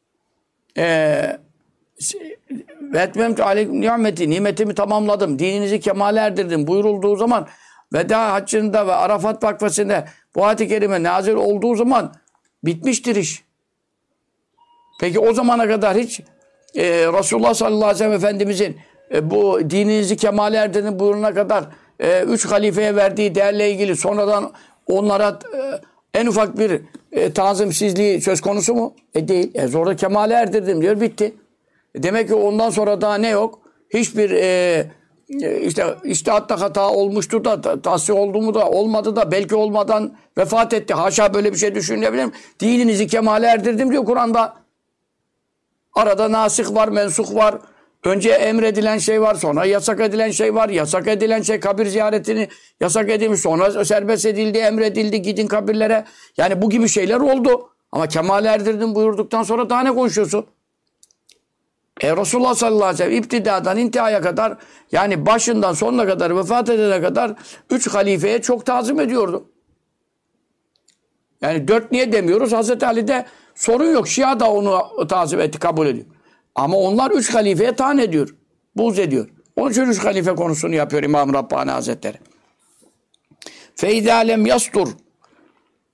ve etmemtü aleyküm nimetimi tamamladım. Dininizi kemale erdirdim buyurulduğu zaman veda haccında ve Arafat vakfesinde bu ayet-i kerime nazil olduğu zaman bitmiştir iş. Peki o zamana kadar hiç Resulullah sallallahu aleyhi ve sellem Efendimizin bu dininizi kemale erdirdim buyuruna kadar 3 halifeye verdiği değerle ilgili sonradan onlara en ufak bir tazimsizliği söz konusu mu? Değil. Orada kemale erdirdim diyor, bitti. Demek ki ondan sonra daha ne yok? Hiçbir işte içtihatta hata olmuştu da tahsih oldu mu da olmadı da belki olmadan vefat etti. Haşa böyle bir şey düşünebilir mi? Dininizi kemale erdirdim diyor Kur'an'da. Arada nasih var, mensuh var. Önce emredilen şey var, sonra yasak edilen şey var. Yasak edilen şey kabir ziyaretini yasak edilmiş. Sonra serbest edildi, emredildi, gidin kabirlere. Yani bu gibi şeyler oldu. Ama kemale erdirdim buyurduktan sonra daha ne konuşuyorsun? Resulullah sallallahu aleyhi ve sellem iptidadan intihaya kadar, yani başından sonuna kadar, vefat edene kadar 3 halifeye çok tazim ediyordu. Yani 4 niye demiyoruz? Hazreti Ali'de sorun yok. Şia da onu tazim etti, kabul ediyor. Ama onlar 3 halifeye taan ediyor. Buğz ediyor. Onun için 3 halife konusunu yapıyor İmam Rabbani Hazretleri. Feizâ lem yastur.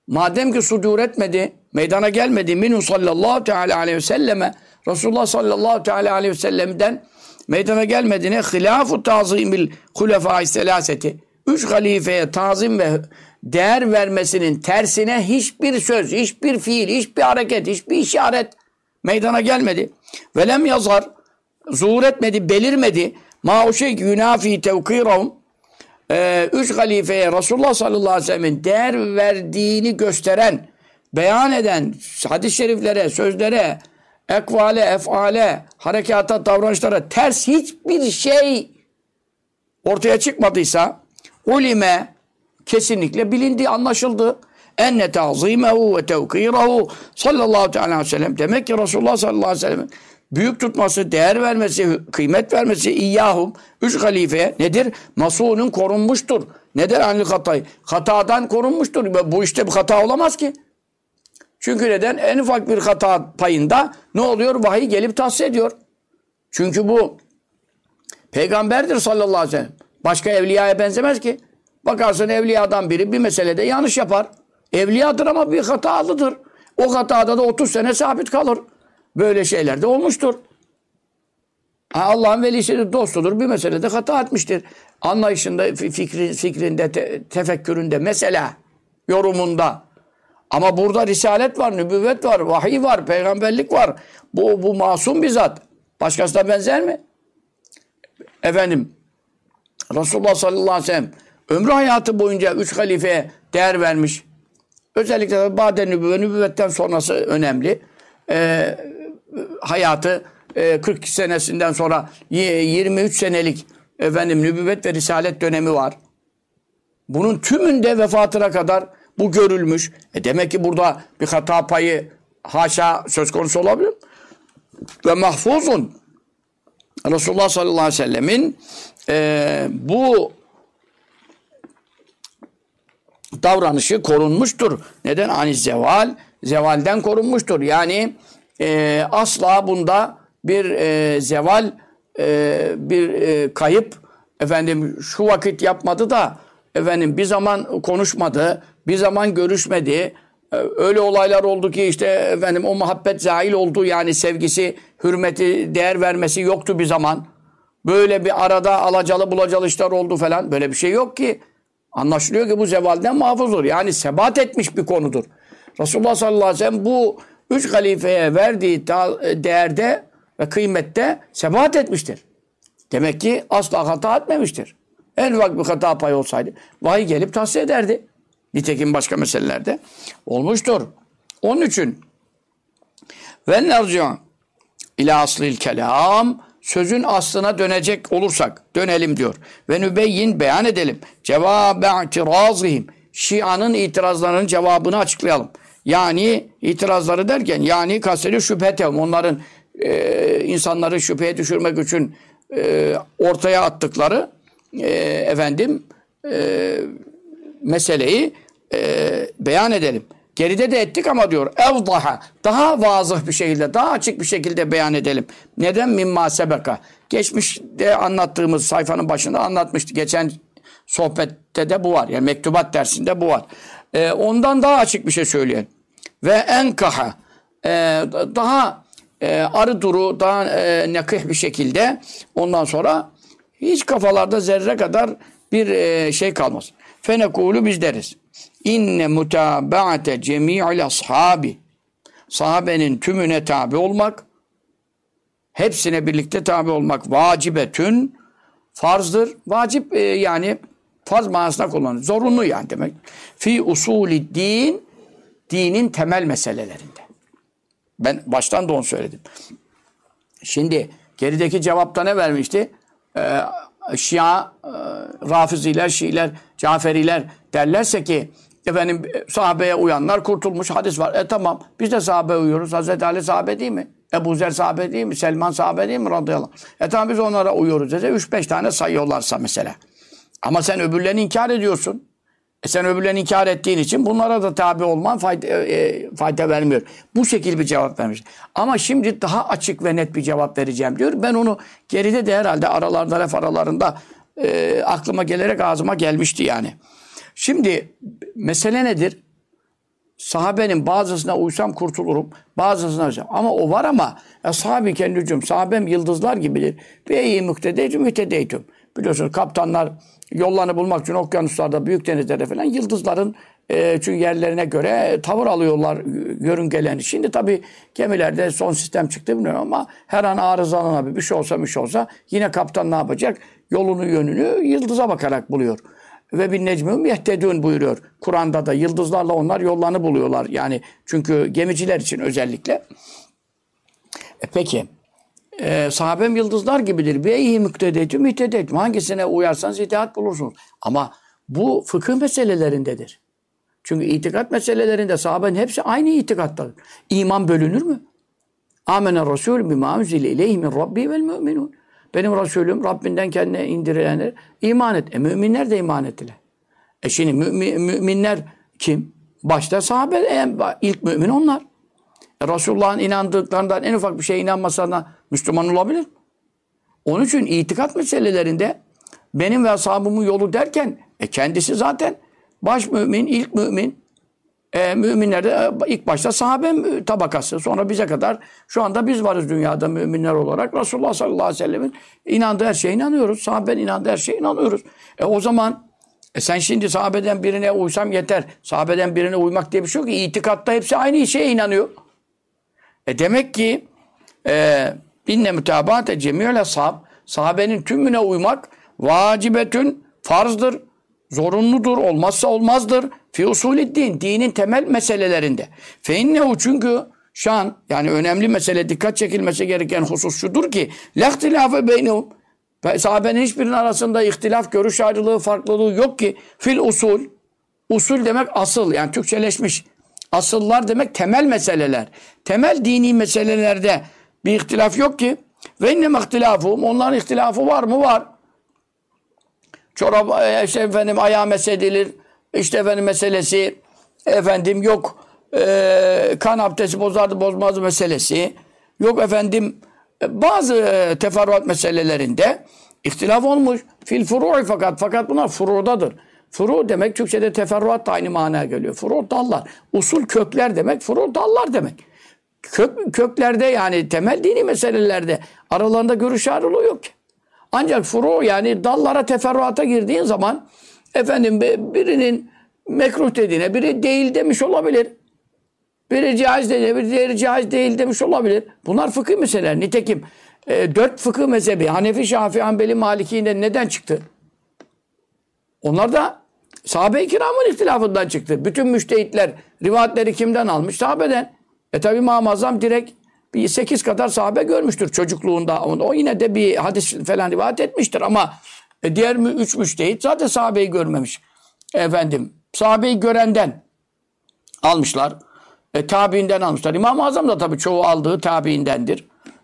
madem ki sudur etmedi, meydana gelmedi minhu sallallahu teala aleyhi ve selleme, Resulullah sallallahu teala aleyhi ve sellem'den meydana gelmediğine hilafu tazimil hulefâ-i selâseti, 3 halifeye tazim ve değer vermesinin tersine hiçbir söz, hiçbir fiil, hiçbir hareket, hiçbir işaret meydana gelmedi. Velem yazar, zuhur etmedi, belirmedi. Ma o şey yunafi tevkirahum, 3 halifeye Resulullah sallallahu aleyhi ve sellem'in değer verdiğini gösteren, beyan eden hadis-i şeriflere, sözlere, ekvale, efale, harekata, davranışlara ters hiçbir şey ortaya çıkmadıysa ulime, kesinlikle bilindi, anlaşıldı. Enne ta'zimehu ve tevkirahu sallallahu aleyhi ve sellem. Demek ki Resulullah sallallahu aleyhi ve sellem büyük tutması, değer vermesi, kıymet vermesi iyyahum, 3 halifeye nedir? Masunun korunmuştur. Neden? Anil hatayı. Hatadan korunmuştur. Bu işte bir hata olamaz ki. Çünkü neden? En ufak bir hata payında ne oluyor? Vahiy gelip tahsis ediyor. Çünkü bu peygamberdir sallallahu aleyhi ve sellem. Başka evliyaya benzemez ki. Bakarsın evliyadan biri bir meselede yanlış yapar. Evliyadır ama bir hatalıdır. O hatada da 30 sene sabit kalır. Böyle şeyler de olmuştur. Allah'ın velisidir, dostudur. Bir meselede hata etmiştir. Anlayışında, fikrinde, tefekküründe, mesela yorumunda. Ama burada risalet var, nübüvvet var, vahiy var, peygamberlik var. Bu masum bir zat. Başkasına benzer mi? Efendim, Resulullah sallallahu aleyhi ve sellem ömrü hayatı boyunca 3 halifeye değer vermiş. Özellikle ba'de nübüvvetten sonrası önemli. Hayatı 42 senesinden sonra 23 senelik nübüvvet ve risalet dönemi var. Bunun tümünde vefatına kadar bu görülmüş. Demek ki burada bir hata payı haşa söz konusu olabilir. Ve mahfuzun Resulullah sallallahu aleyhi ve sellemin bu davranışı korunmuştur. Neden? Ani zeval, zevalden korunmuştur. Yani asla bunda bir zeval, bir kayıp, şu vakit yapmadı da bir zaman konuşmadı, bir zaman görüşmedi. Öyle olaylar oldu ki işte o muhabbet zahil oldu, yani sevgisi, hürmeti, değer vermesi yoktu bir zaman. Böyle bir arada alacalı bulacalı işler oldu falan. Böyle bir şey yok ki. Anlaşılıyor ki bu zevalden muhafızdır. Yani sebat etmiş bir konudur. Resulullah sallallahu aleyhi ve sellem bu 3 halifeye verdiği değerde ve kıymette sebat etmiştir. Demek ki asla hata etmemiştir. En ufak bir hata payı olsaydı vahiy gelip tahsis ederdi. Nitekim başka meselelerde olmuştur. Onun için ve nerci'un ila aslil kelam, sözün aslına dönecek olursak dönelim diyor. Ve nübeyyin, beyan edelim. Cevâbe i'tirazihim, Şia'nın itirazlarının cevabını açıklayalım. Yani itirazları derken yani kastediyor şüphetehum, onların insanları şüpheye düşürmek için ortaya attıkları meseleyi beyan edelim. Geride de ettik ama diyor evdaha, daha vazıh bir şekilde, daha açık bir şekilde beyan edelim. Neden? Mimma sebeka. Geçmişte anlattığımız sayfanın başında anlatmıştı. Geçen sohbette de bu var. Yani mektubat dersinde bu var. Ondan daha açık bir şey söyleyelim. Ve enkaha, daha arı duru, daha nekih bir şekilde, ondan sonra hiç kafalarda zerre kadar bir şey kalmaz. Fenekulu, biz deriz. İnne mutaba'ate cemi'il ashabi, sahabenin tümüne tabi olmak, hepsine birlikte tabi olmak vacibetün, farzdır. Vacip yani farz manasına kullanılır. Zorunlu yani demek. Fi usulü din, dinin temel meselelerinde. Ben baştan da onu söyledim. Şimdi gerideki cevapta ne vermişti? Şia, Rafiziler, Şiiler, Caferiler derlerse ki sahabeye uyanlar kurtulmuş, hadis var. Tamam, biz de sahabeye uyuyoruz. Hazreti Ali sahabe değil mi? Ebu Zer sahabe değil mi? Selman sahabe değil mi? Radıyallahu anh. Tamam, biz onlara uyuyoruz dese 3-5 tane sayıyorlarsa mesela. Ama sen öbürlerini inkar ediyorsun. Sen öbürlerini inkar ettiğin için bunlara da tabi olman fayda vermiyor. Bu şekilde bir cevap vermiş. Ama şimdi daha açık ve net bir cevap vereceğim diyor. Ben onu geride de herhalde aralarda, laf aralarında aklıma gelerek ağzıma gelmişti yani. Şimdi mesele nedir? sahabenin bazısına uysam kurtulurum, bazısına uysam. Ama o var ama sahabi kendicim, sahabem yıldızlar gibidir. Ve iyi müktedeytüm, mütedeytüm. Biliyorsunuz kaptanlar yollarını bulmak için okyanuslarda, büyük denizlerde falan yıldızların çünkü yerlerine göre tavır alıyorlar yörüngelerini. Şimdi tabii gemilerde son sistem çıktı bilmiyorum ama her an arızalanabilir. Bir şey olsa yine kaptan ne yapacak? Yolunu yönünü yıldıza bakarak buluyor. Ve bin necmûm yehtedûn buyuruyor. Kur'an'da da yıldızlarla onlar yollarını buluyorlar. Yani çünkü gemiciler için özellikle. Peki. Sahabem yıldızlar gibidir. Beyhi müktedetü mühtedetü. Hangisine uyarsanız hidayet bulursunuz. Ama bu fıkıh meselelerindedir. Çünkü itikat meselelerinde sahabenin hepsi aynı itikattadır. İman bölünür mü? Âmene Rasûlü bimâ unzile ileyhi min Rabbi vel mü'minûn. Benim Resulüm Rabbinden kendine indirilenler iman et. Müminler de iman ettiler. Şimdi müminler kim? Başta sahabe, ilk mümin onlar. Resulullah'ın inandıklarından en ufak bir şeye inanmasına Müslüman olabilir. Onun için itikat meselelerinde benim ve ashabımın yolu derken kendisi zaten baş mümin, ilk mümin. Müminlerde ilk başta sahabe tabakası. Sonra bize kadar şu anda biz varız dünyada müminler olarak. Resulullah sallallahu aleyhi ve sellemin inandığı her şeye inanıyoruz. Sahabenin inandığı her şeye inanıyoruz. O zaman sen şimdi sahabeden birine uysam yeter. Sahabeden birine uymak diye bir şey yok ki. İtikatta hepsi aynı şeye inanıyor. Demek ki binne mütabaate cemiyel ashab, sahabenin tümüne uymak vacibetün farzdır, zorunludur, olmazsa olmazdır. Fi usulü'd-din, dinin temel meselelerinde. Fe innehu, çünkü şan, yani önemli mesele, dikkat çekilmesi gereken husus şudur ki lehtilafe beynehum, sahabenin hiçbirinin arasında ihtilaf, görüş ayrılığı, farklılığı yok ki fil usul. Usul demek asıl, yani Türkçeleşmiş. Asıllar demek temel meseleler. Temel dini meselelerde bir ihtilaf yok ki. Ve innem ihtilafum, onların ihtilafı var mı? Var. Çorap ayağı mesedilir. İşte meselesi yok kan abdesti bozardı bozmazdı meselesi. Yok bazı teferruat meselelerinde ihtilaf olmuş. Fil furu'i fakat bunlar furudadır. Furu demek Türkçe'de teferruat da aynı manaya geliyor. Furu dallar. Usul kökler demek, furu dallar demek. Köklerde yani temel dini meselelerde aralarında görüş ayrılığı yok ki. Ancak furu yani dallara teferruata girdiğin zaman birinin mekruh dediğine biri değil demiş olabilir. Biri caiz dediğine biri diğeri caiz değil demiş olabilir. Bunlar fıkıh meseleler. Nitekim 4 fıkıh mezhebi Hanefi, Şafii, Hanbeli, Maliki'nden neden çıktı? Onlar da sahabe-i kiramın ihtilafından çıktı. Bütün müştehitler rivayetleri kimden almış? Sahabeden. Tabi İmam-ı Azam direkt bir 8 kadar sahabe görmüştür çocukluğunda. O yine de bir hadis falan rivayet etmiştir ama diğer 3 müştehit zaten sahabeyi görmemiş. Sahabeyi görenden almışlar. Tabiinden almışlar. İmam-ı Azam da tabii çoğu aldığı tabiindendir.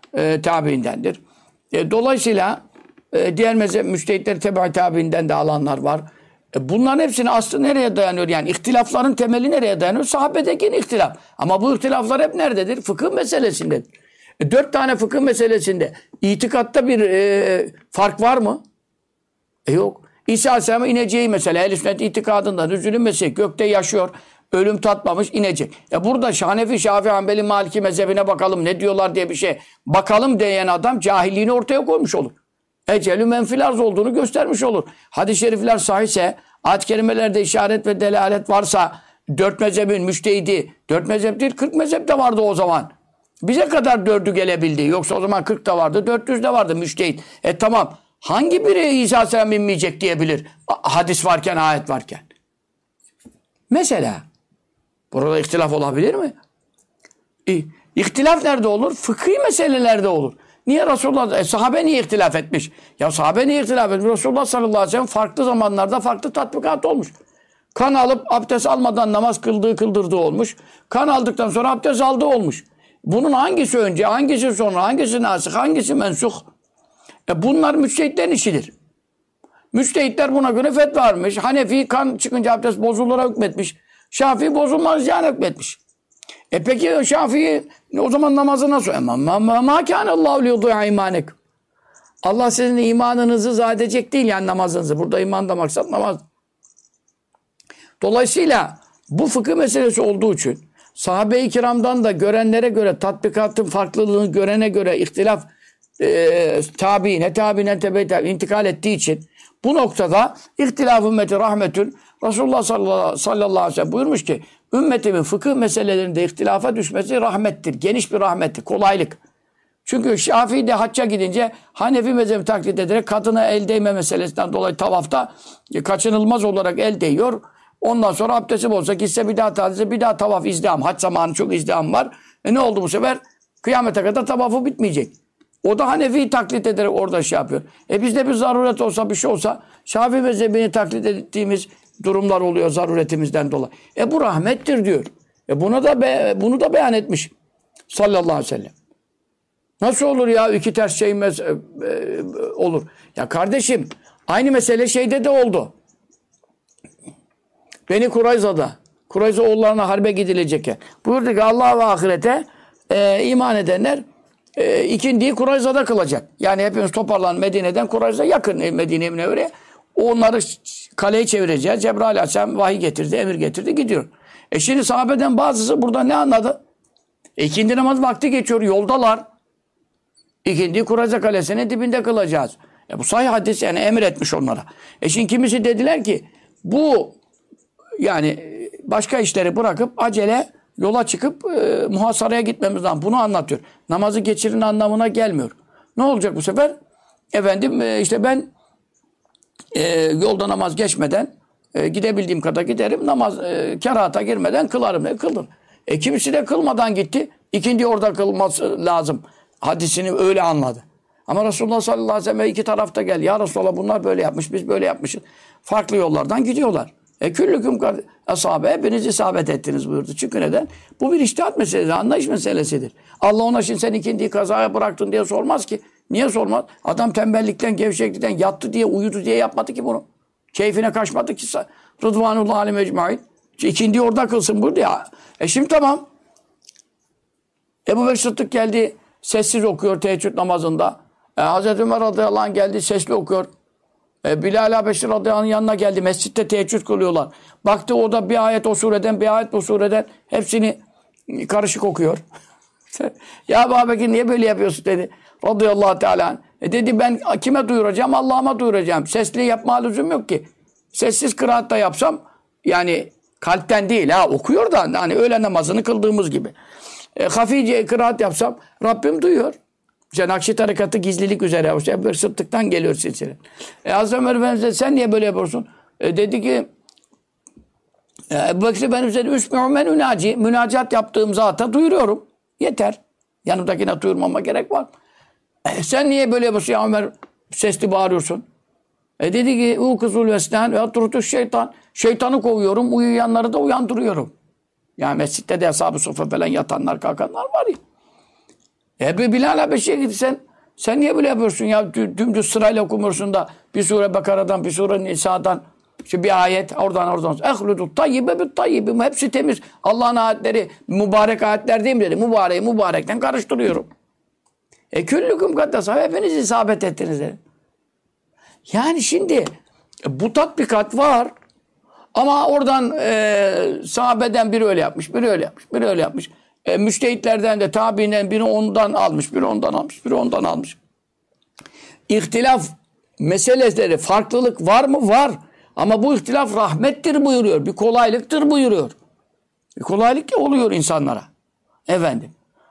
Dolayısıyla diğer mezhep müştehitleri tebe tabiinden de alanlar var. Bunların hepsinin aslı nereye dayanıyor? Yani ihtilafların temeli nereye dayanıyor? Sahabedeki ihtilaf. Ama bu ihtilaflar hep nerededir? Fıkıh meselesindedir. 4 tane fıkıh meselesinde itikatta bir fark var mı? Yok. İsa Aleyhisselam'a ineceği mesela Ehl-i Sünnet itikadında nüzulün meselesi, gökte yaşıyor, ölüm tatmamış, inecek. Burada Hanefi, Şafii, Hanbeli, Maliki mezhebine bakalım ne diyorlar diye bir şey. Bakalım diyen adam cahilliğini ortaya koymuş olur. Ecelü menfil arz olduğunu göstermiş olur. Hadis-i şerifler sahihse, ayet-i kerimelerde işaret ve delalet varsa 4 mezhebin müştehidi, 4 mezhep değil 40 mezhep de vardı o zaman. Bize kadar 4'ü gelebildi. Yoksa o zaman 40 da vardı, 400 de vardı müştehit. Tamam. Hangi biri İsa Aleyhisselam inmeyecek diyebilir? Hadis varken, ayet varken. Mesela. Burada ihtilaf olabilir mi? İhtilaf nerede olur? Fıkhi meselelerde olur. Niye Resulullah, sahabe niye ihtilaf etmiş? Ya sahabe niye ihtilaf etmiş? Resulullah sallallahu aleyhi ve sellem farklı zamanlarda farklı tatbikat olmuş. Kan alıp abdest almadan namaz kıldırdığı olmuş. Kan aldıktan sonra abdest aldığı olmuş. Bunun hangisi önce, hangisi sonra, hangisi nasih, hangisi mensuh? Bunlar müçtehitlerin işidir. Müçtehitler buna göre fetva vermiş. Hanefi kan çıkınca abdest bozulura hükmetmiş. Şafii bozulmaz yani hükmetmiş. Peki Şafii o zaman namazı nasıl? Mâ kânallâhu liyudî'a imânek. Allah sizin imanınızı zayi edecek değil yani namazınızı. Burada iman da maksat namaz. Dolayısıyla Bu fıkıh meselesi olduğu için sahabe-i kiramdan da görenlere göre tatbikatın farklılığını görene göre ihtilaf tabiine tebe intikal ettiği için bu noktada ihtilaf ümmeti rahmetün Resulullah sallallahu aleyhi ve sellem buyurmuş ki ümmetimin fıkıh meselelerinde ihtilafa düşmesi rahmettir. Geniş bir rahmettir. Kolaylık. Çünkü Şafii de hacca gidince Hanefi mezhebi taklit ederek kadına el değme meselesinden dolayı tavafta kaçınılmaz olarak el değiyor. Ondan sonra abdesti bozsa gitse bir daha tadise bir daha tavaf izdiham. Hac zamanı çok izdiham var. Ne oldu bu sefer? Kıyamete kadar tavafı bitmeyecek. O da Hanefi'yi taklit ederek orada şey yapıyor. Bizde bir zaruret olsa bir şey olsa Şafii mezhebini taklit ettiğimiz durumlar oluyor zaruretimizden dolayı. Bu rahmettir diyor. Bunu da beyan etmiş sallallahu aleyhi ve sellem. Nasıl olur ya iki ters şey olur. Ya kardeşim aynı mesele şeyde de oldu. Beni Kurayza oğullarına harbe gidilecek. Buyurdu ki Allah ve ahirete iman edenler ikindiyi Kurayza'da kılacak. Yani hepimiz toparlan Medine'den Kurayza yakın Medine'ye Münevvere'ye. Onları kaleyi çevireceğiz. Cebrail Aleyhisselam vahiy getirdi, emir getirdi, gidiyor. Şimdi sahabeden bazısı burada ne anladı? İkindi namaz vakti geçiyor, yoldalar. İkindiyi Kurayza Kalesi'nin dibinde kılacağız. Bu sahih hadis yani emir etmiş onlara. Şimdi kimisi dediler ki bu yani başka işleri bırakıp acele yola çıkıp muhasaraya gitmemiz lazım. Bunu anlatıyor. Namazı geçirin anlamına gelmiyor. Ne olacak bu sefer? Efendim işte ben yolda namaz geçmeden gidebildiğim kadar giderim. Namaz kerahata girmeden kılarım. Kıldım. Kimisi de kılmadan gitti. İkindi orada kılması lazım. Hadisini öyle anladı. Ama Resulullah sallallahu aleyhi ve sellem iki tarafta gel. Ya Resulallah bunlar böyle yapmış, biz böyle yapmışız. Farklı yollardan gidiyorlar. Küllüküm ashabe, hepiniz isabet ettiniz buyurdu. Çünkü neden? Bu bir içtihat meselesi, anlayış meselesidir. Allah ona şimdi sen ikindiyi kazaya bıraktın diye sormaz ki. Niye sormaz? Adam tembellikten, gevşeklikten yattı diye, uyudu diye yapmadı ki bunu. Keyfine kaçmadı ki. Rıdvanullah aleyhi mecmaîn. İkindiyi orada kılsın buyurdu ya. Şimdi tamam. Ebu Bekir Sıddık geldi, sessiz okuyor teheccüd namazında. Hazreti Ömer radıyallahu anh geldi, sesli okuyor. Bilal Habeşi radıyallahu anh'ın yanına geldi. Mescitte teheccüd kılıyorlar. Baktı o da bir ayet o sureden, bir ayet bu sureden. Hepsini karışık okuyor. Ya Ebu Bekir niye böyle yapıyorsun dedi. Radıyallahu teala anh. Dedi ben kime duyuracağım? Allah'ıma duyuracağım. Sesli yapma lüzum yok ki. Sessiz kıraatta yapsam yani kalpten değil ha okuyor da hani öğle namazını kıldığımız gibi. Hafice kıraat yapsam Rabbim duyuyor. İşte Nakşi tarikatı gizlilik üzere. İşte Ebu Sıddık'tan geliyor silsile. Hazreti Ömer Efendimiz sen niye böyle yapıyorsun? Dedi ki Ebu Bekir benim üzerinde münacat yaptığım zata duyuruyorum. Yeter. Yanımdakine duyurmama gerek var. Sen niye böyle yapıyorsun ya Ömer? Sesli bağırıyorsun. Dedi ki ukuzul vesnen ve turutuş şeytan. Şeytanı kovuyorum. Uyuyanları da uyandırıyorum. Yani mescitte de ashab-ı sofra falan yatanlar kalkanlar var ya. Bilal Habeşi'ye gitsen sen niye böyle yapıyorsun ya? Dümdüz sırayla okumuyorsun da bir sure Bakara'dan, bir sure Nisa'dan işte bir ayet oradan. Ehludut tayyibe bit tayyibim. Hepsi temiz. Allah'ın ayetleri mübarek ayetler değil mi dedi. Mübarekten karıştırıyorum. Küllüküm kaddasa hepiniz isabet ettiniz dedi. Yani şimdi bu tatbikat var. Ama oradan sahabeden biri öyle yapmış, biri öyle yapmış, biri öyle yapmış. Müştehitlerden de tabiinden biri ondan almış, biri ondan almış, biri ondan almış. İhtilaf meseleleri, farklılık var mı? Var. Ama bu ihtilaf rahmettir buyuruyor. Bir kolaylıktır buyuruyor. Bir kolaylık oluyor insanlara. Efendim.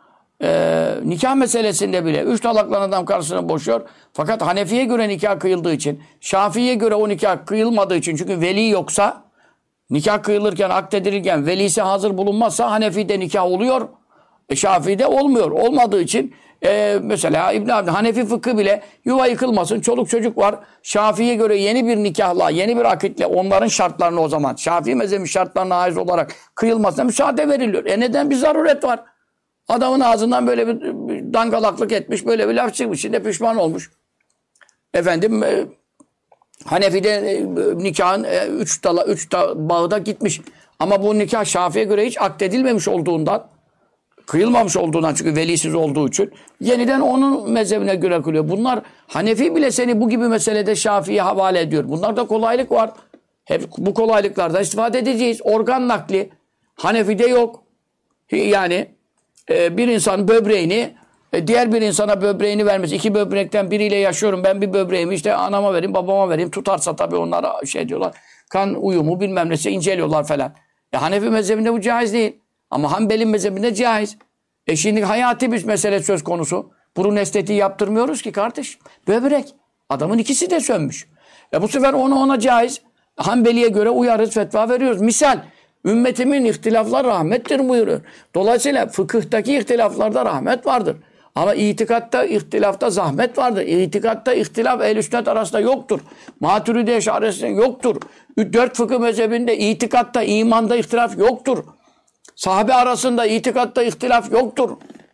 Nikah meselesinde bile 3 talaklan adam karısını boşuyor. Fakat Hanefi'ye göre nikah kıyıldığı için, Şafii'ye göre o nikah kıyılmadığı için çünkü veli yoksa nikah kıyılırken, akdedilirken velisi hazır bulunmazsa Hanefi'de nikah oluyor. Şafii'de olmuyor. Olmadığı için mesela Hanefi fıkhı bile yuva yıkılmasın, çoluk çocuk var. Şafii'ye göre yeni bir nikahla, yeni bir akitle onların şartlarını o zaman Şafii mezhebi şartlarına haiz olarak kıyılmasına müsaade veriliyor. Neden? Bir zaruret var. Adamın ağzından böyle bir dangalaklık etmiş, böyle bir laf çıkmış. Şimdi pişman olmuş. Efendim Hanefi'de nikahın üç bağda gitmiş. Ama bu nikah Şafii'ye göre hiç akdedilmemiş olduğundan, kıyılmamış olduğundan çünkü velisiz olduğu için yeniden onun mezhebine göre kılıyor. Bunlar Hanefi bile seni bu gibi meselede Şafii'ye havale ediyor. Bunlarda kolaylık var. Hep bu kolaylıklardan istifade edeceğiz. Organ nakli Hanefi'de yok. Yani bir insan böbreğini diğer bir insana böbreğini vermesi. 2 böbrekten biriyle yaşıyorum. Ben bir böbreğimi işte anama vereyim, babama vereyim. Tutarsa tabii onlara şey diyorlar. Kan uyumu bilmem nesi inceliyorlar falan. Hanefi mezhebinde bu caiz değil. Ama Hanbeli mezhebinde caiz. Şimdi hayati bir mesele söz konusu. Burun estetiği yaptırmıyoruz ki kardeş. Böbrek. Adamın ikisi de sönmüş. Bu sefer ona caiz. Hanbeli'ye göre uyarız, fetva veriyoruz. Misal, ümmetimin ihtilaflar rahmettir buyuruyor. Dolayısıyla fıkıhtaki ihtilaflarda rahmet vardır. Ama itikatta, ihtilafta zahmet vardır. İtikatta ihtilaf ehl-i sünnet arasında yoktur. Maturidi Eş'arisi'nde yoktur. 4 fıkıh mezhebinde itikatta, imanda ihtilaf yoktur. Sahabe arasında itikatta ihtilaf yoktur.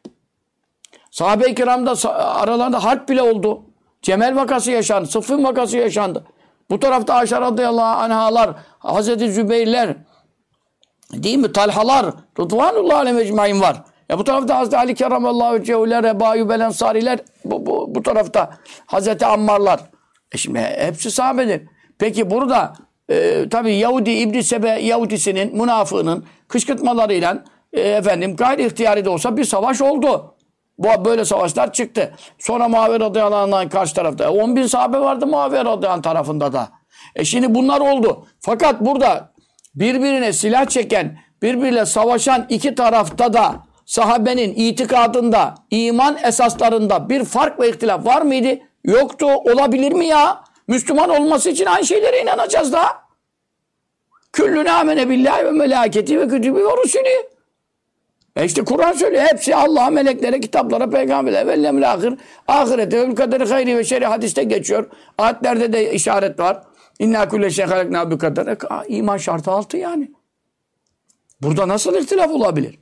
Sahabe-i kiramda aralarında harp bile oldu. Cemel vakası yaşandı. Sıffın vakası yaşandı. Bu tarafta Ayşe radıyallahu anhalar, Hazreti Zübeyirler, değil mi? Talhalar, Rıdvanullahi aleyhim ecmaîn var. Bu tarafta Hazreti Ali kerramallahu vecehu'ler, Ebu Ayyub el-Ensariler, bu tarafta Hazreti Ammarlar. Şimdi hepsi sahabedir. Peki burada tabii Yahudi, İbn-i Sebe Yahudisinin, münafığının kışkırtmalarıyla gayri ihtiyari de olsa bir savaş oldu. Böyle savaşlar çıktı. Sonra Muaviye radıyallahu anh'ın karşı tarafta. 10.000 sahabe vardı Muaviye radıyallahu anh tarafında da. Şimdi bunlar oldu. Fakat burada birbirine silah çeken, birbiriyle savaşan iki tarafta da sahabenin itikadında, iman esaslarında bir fark ve ihtilaf var mıydı? Yoktu. Olabilir mi ya? Müslüman olması için aynı şeylere inanacağız da. Küllüne amene billahi ve melâketi ve kütübü ve rusulü. İşte Kur'an söylüyor. Hepsi Allah'a, meleklere, kitaplara, peygamberlere, vellem-ül ahir, ahirete, vel kaderi hayri ve şerri hadiste geçiyor. Ayetlerde de işaret var. İnna kulle şeyin halakna bi kader. İman şartı 6 yani. Burada nasıl ihtilaf olabilir?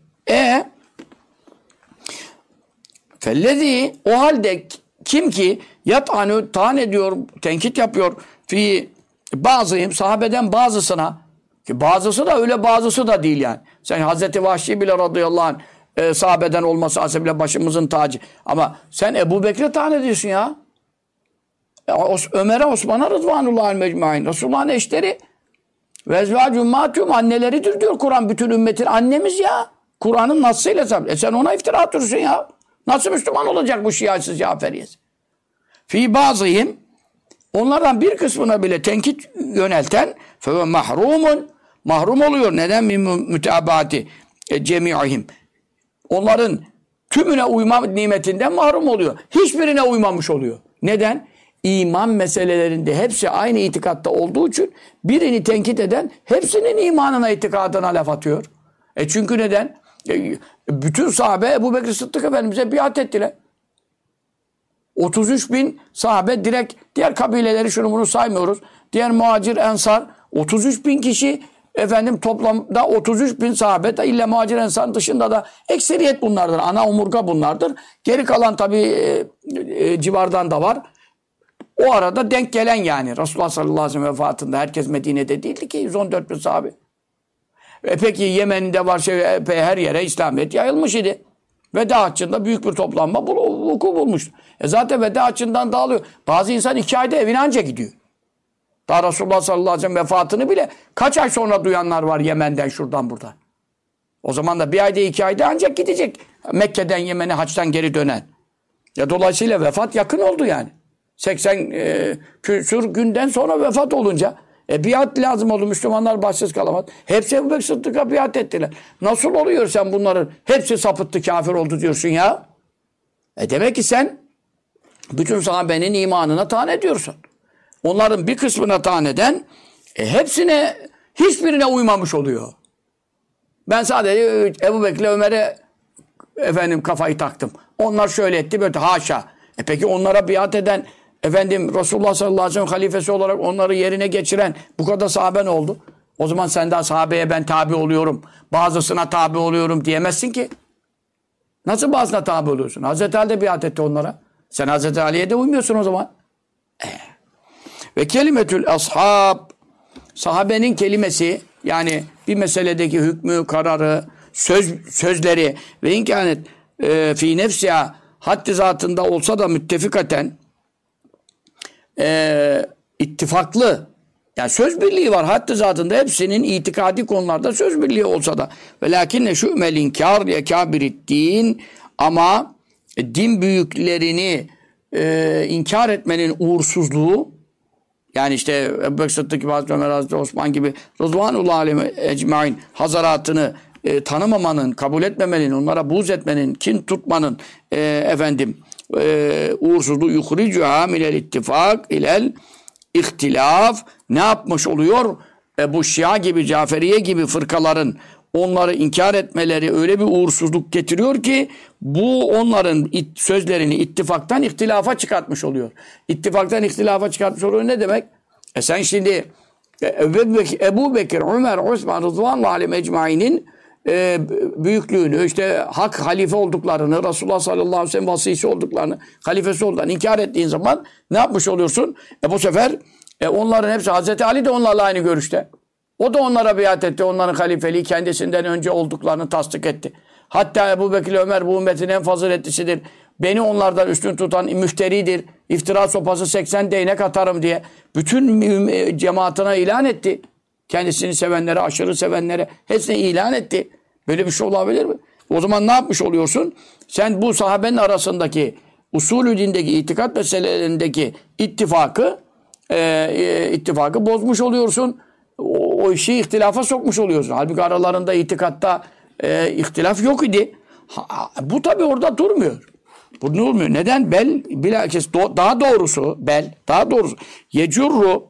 Fellezi, o halde kim ki yat'anü, taan ediyor, tenkit yapıyor fi bazıyım, sahabeden bazısına, ki bazısı da öyle, bazısı da değil yani. Sen Hazreti Vahşi bile radıyallahu anh sahabeden olması aslında başımızın tacı. Ama sen Ebu Bekir'e taan ediyorsun ya. Ömer'e, Osman'a rıdvanullahi mecmaîn. Resulullah'ın eşleri ve ezvâcû ummâtûm, anneleridir diyor Kur'an. Bütün ümmetin annemiz ya. Kur'an'ın nasıyla sabit. Sen ona iftira atıyorsun ya. Nasıl Müslüman olacak bu şiasız Caferiyesi? Fî bazıyım, onlardan bir kısmına bile tenkit yönelten fe mahrumun, mahrum oluyor. Neden? Müteabati cemi'ihim. Onların tümüne uyma nimetinden mahrum oluyor. Hiçbirine uymamış oluyor. Neden? İman meselelerinde hepsi aynı itikatta olduğu için birini tenkit eden hepsinin imanına, itikadına laf atıyor. Çünkü neden? Bütün sahabe Ebu Bekir Sıddık Efendimiz'e biat ettiler. 33.000 sahabe direkt, diğer kabileleri şunu bunu saymıyoruz. Diğer muhacir, ensar 33.000 kişi toplamda 33.000 sahabe de illa muhacir, ensar dışında da ekseriyet bunlardır. Ana omurga bunlardır. Geri kalan tabii civardan da var. O arada denk gelen yani. Resulullah sallallahu aleyhi ve sellem vefatında herkes Medine'de değildi ki 114.000 sahabe. Peki Yemen'de var her yere İslamiyet yayılmış idi. Veda haccında büyük bir toplanma vuku bulmuş. Zaten veda haccından dağılıyor. Bazı insan 2 ayda evine anca gidiyor. Daha Resulullah sallallahu aleyhi ve sellem vefatını bile kaç ay sonra duyanlar var Yemen'den, şuradan buradan. O zaman da 1 ayda 2 ayda ancak gidecek. Mekke'den Yemen'e haçtan geri dönen. Dolayısıyla vefat yakın oldu yani. 80 küsur günden sonra vefat olunca biat lazım oldu. Müslümanlar başsız kalamaz. Hepsi Ebu Bekir Sıddık'a biat ettiler. Nasıl oluyor sen bunların hepsi sapıttı, kafir oldu diyorsun ya? Demek ki sen bütün sahabenin imanına taan ediyorsun. Onların bir kısmına taan eden hepsine, hiçbirine uymamış oluyor. Ben sadece Ebu Bekir'le Ömer'e kafayı taktım. Onlar şöyle etti böyle, haşa. Peki onlara biat eden Resulullah sallallahu aleyhi ve sellem halifesi olarak onları yerine geçiren bu kadar sahabe ne oldu? O zaman sen daha sahabeye ben tabi oluyorum, bazısına tabi oluyorum diyemezsin ki. Nasıl bazısına tabi oluyorsun? Hazreti Ali de biat etti onlara. Sen Hazreti Ali'ye de uymuyorsun o zaman. Ve kelimetül ashab, sahabenin kelimesi, yani bir meseledeki hükmü, kararı, sözleri ve imkanet fi nefsiha, haddi zatında olsa da müttefikaten ittifaklı, Yani söz birliği var. Hatta zatında hepsinin itikadi konularda söz birliği olsa da. Velakinne şü'mel inkar yekâbirid din, ama din büyüklerini inkar etmenin uğursuzluğu, yani işte Ebu Bekir Sıddık gibi, Hazreti Ömer, Hazreti Osman gibi Rıdvanullah aleyhi ecmaîn hazaratını tanımamanın, kabul etmemenin, onlara buğz etmenin, kin tutmanın uğursuzluğu yuhricuha minel ittifak ilel ihtilaf ne yapmış oluyor? Bu Şia gibi, Caferiye gibi fırkaların onları inkar etmeleri öyle bir uğursuzluk getiriyor ki bu onların sözlerini ittifaktan ihtilafa çıkartmış oluyor. İttifaktan ihtilafa çıkartmış oluyor ne demek? Sen şimdi Ebu Bekir, Ömer, Osman, Rıdvanullah aleyhim ecmaînin büyüklüğünü, işte hak halife olduklarını, Resulullah sallallahu aleyhi ve sellem vasisi olduklarını, halifesi olduklarını inkar ettiğin zaman ne yapmış oluyorsun? Bu sefer onların hepsi, Hazreti Ali de onlarla aynı görüşte. O da onlara biat etti. Onların halifeliği kendisinden önce olduklarını tasdik etti. Hatta Ebu Bekir Ömer bu ümmetin en faziletlisidir. Beni onlardan üstün tutan müfteridir. İftira sopası 80 değnek atarım diye bütün cemaatine ilan etti. Kendisini sevenlere, aşırı sevenlere hepsine ilan etti. Böyle bir şey olabilir mi? O zaman ne yapmış oluyorsun? Sen bu sahabenin arasındaki usulü dindeki, itikat meselelerindeki ittifakı bozmuş oluyorsun. O işi ihtilafa sokmuş oluyorsun. Halbuki aralarında itikatta ihtilaf yok idi. Bu tabii orada durmuyor. Bu ne olmuyor? Neden? Bilakis daha doğrusu yecurru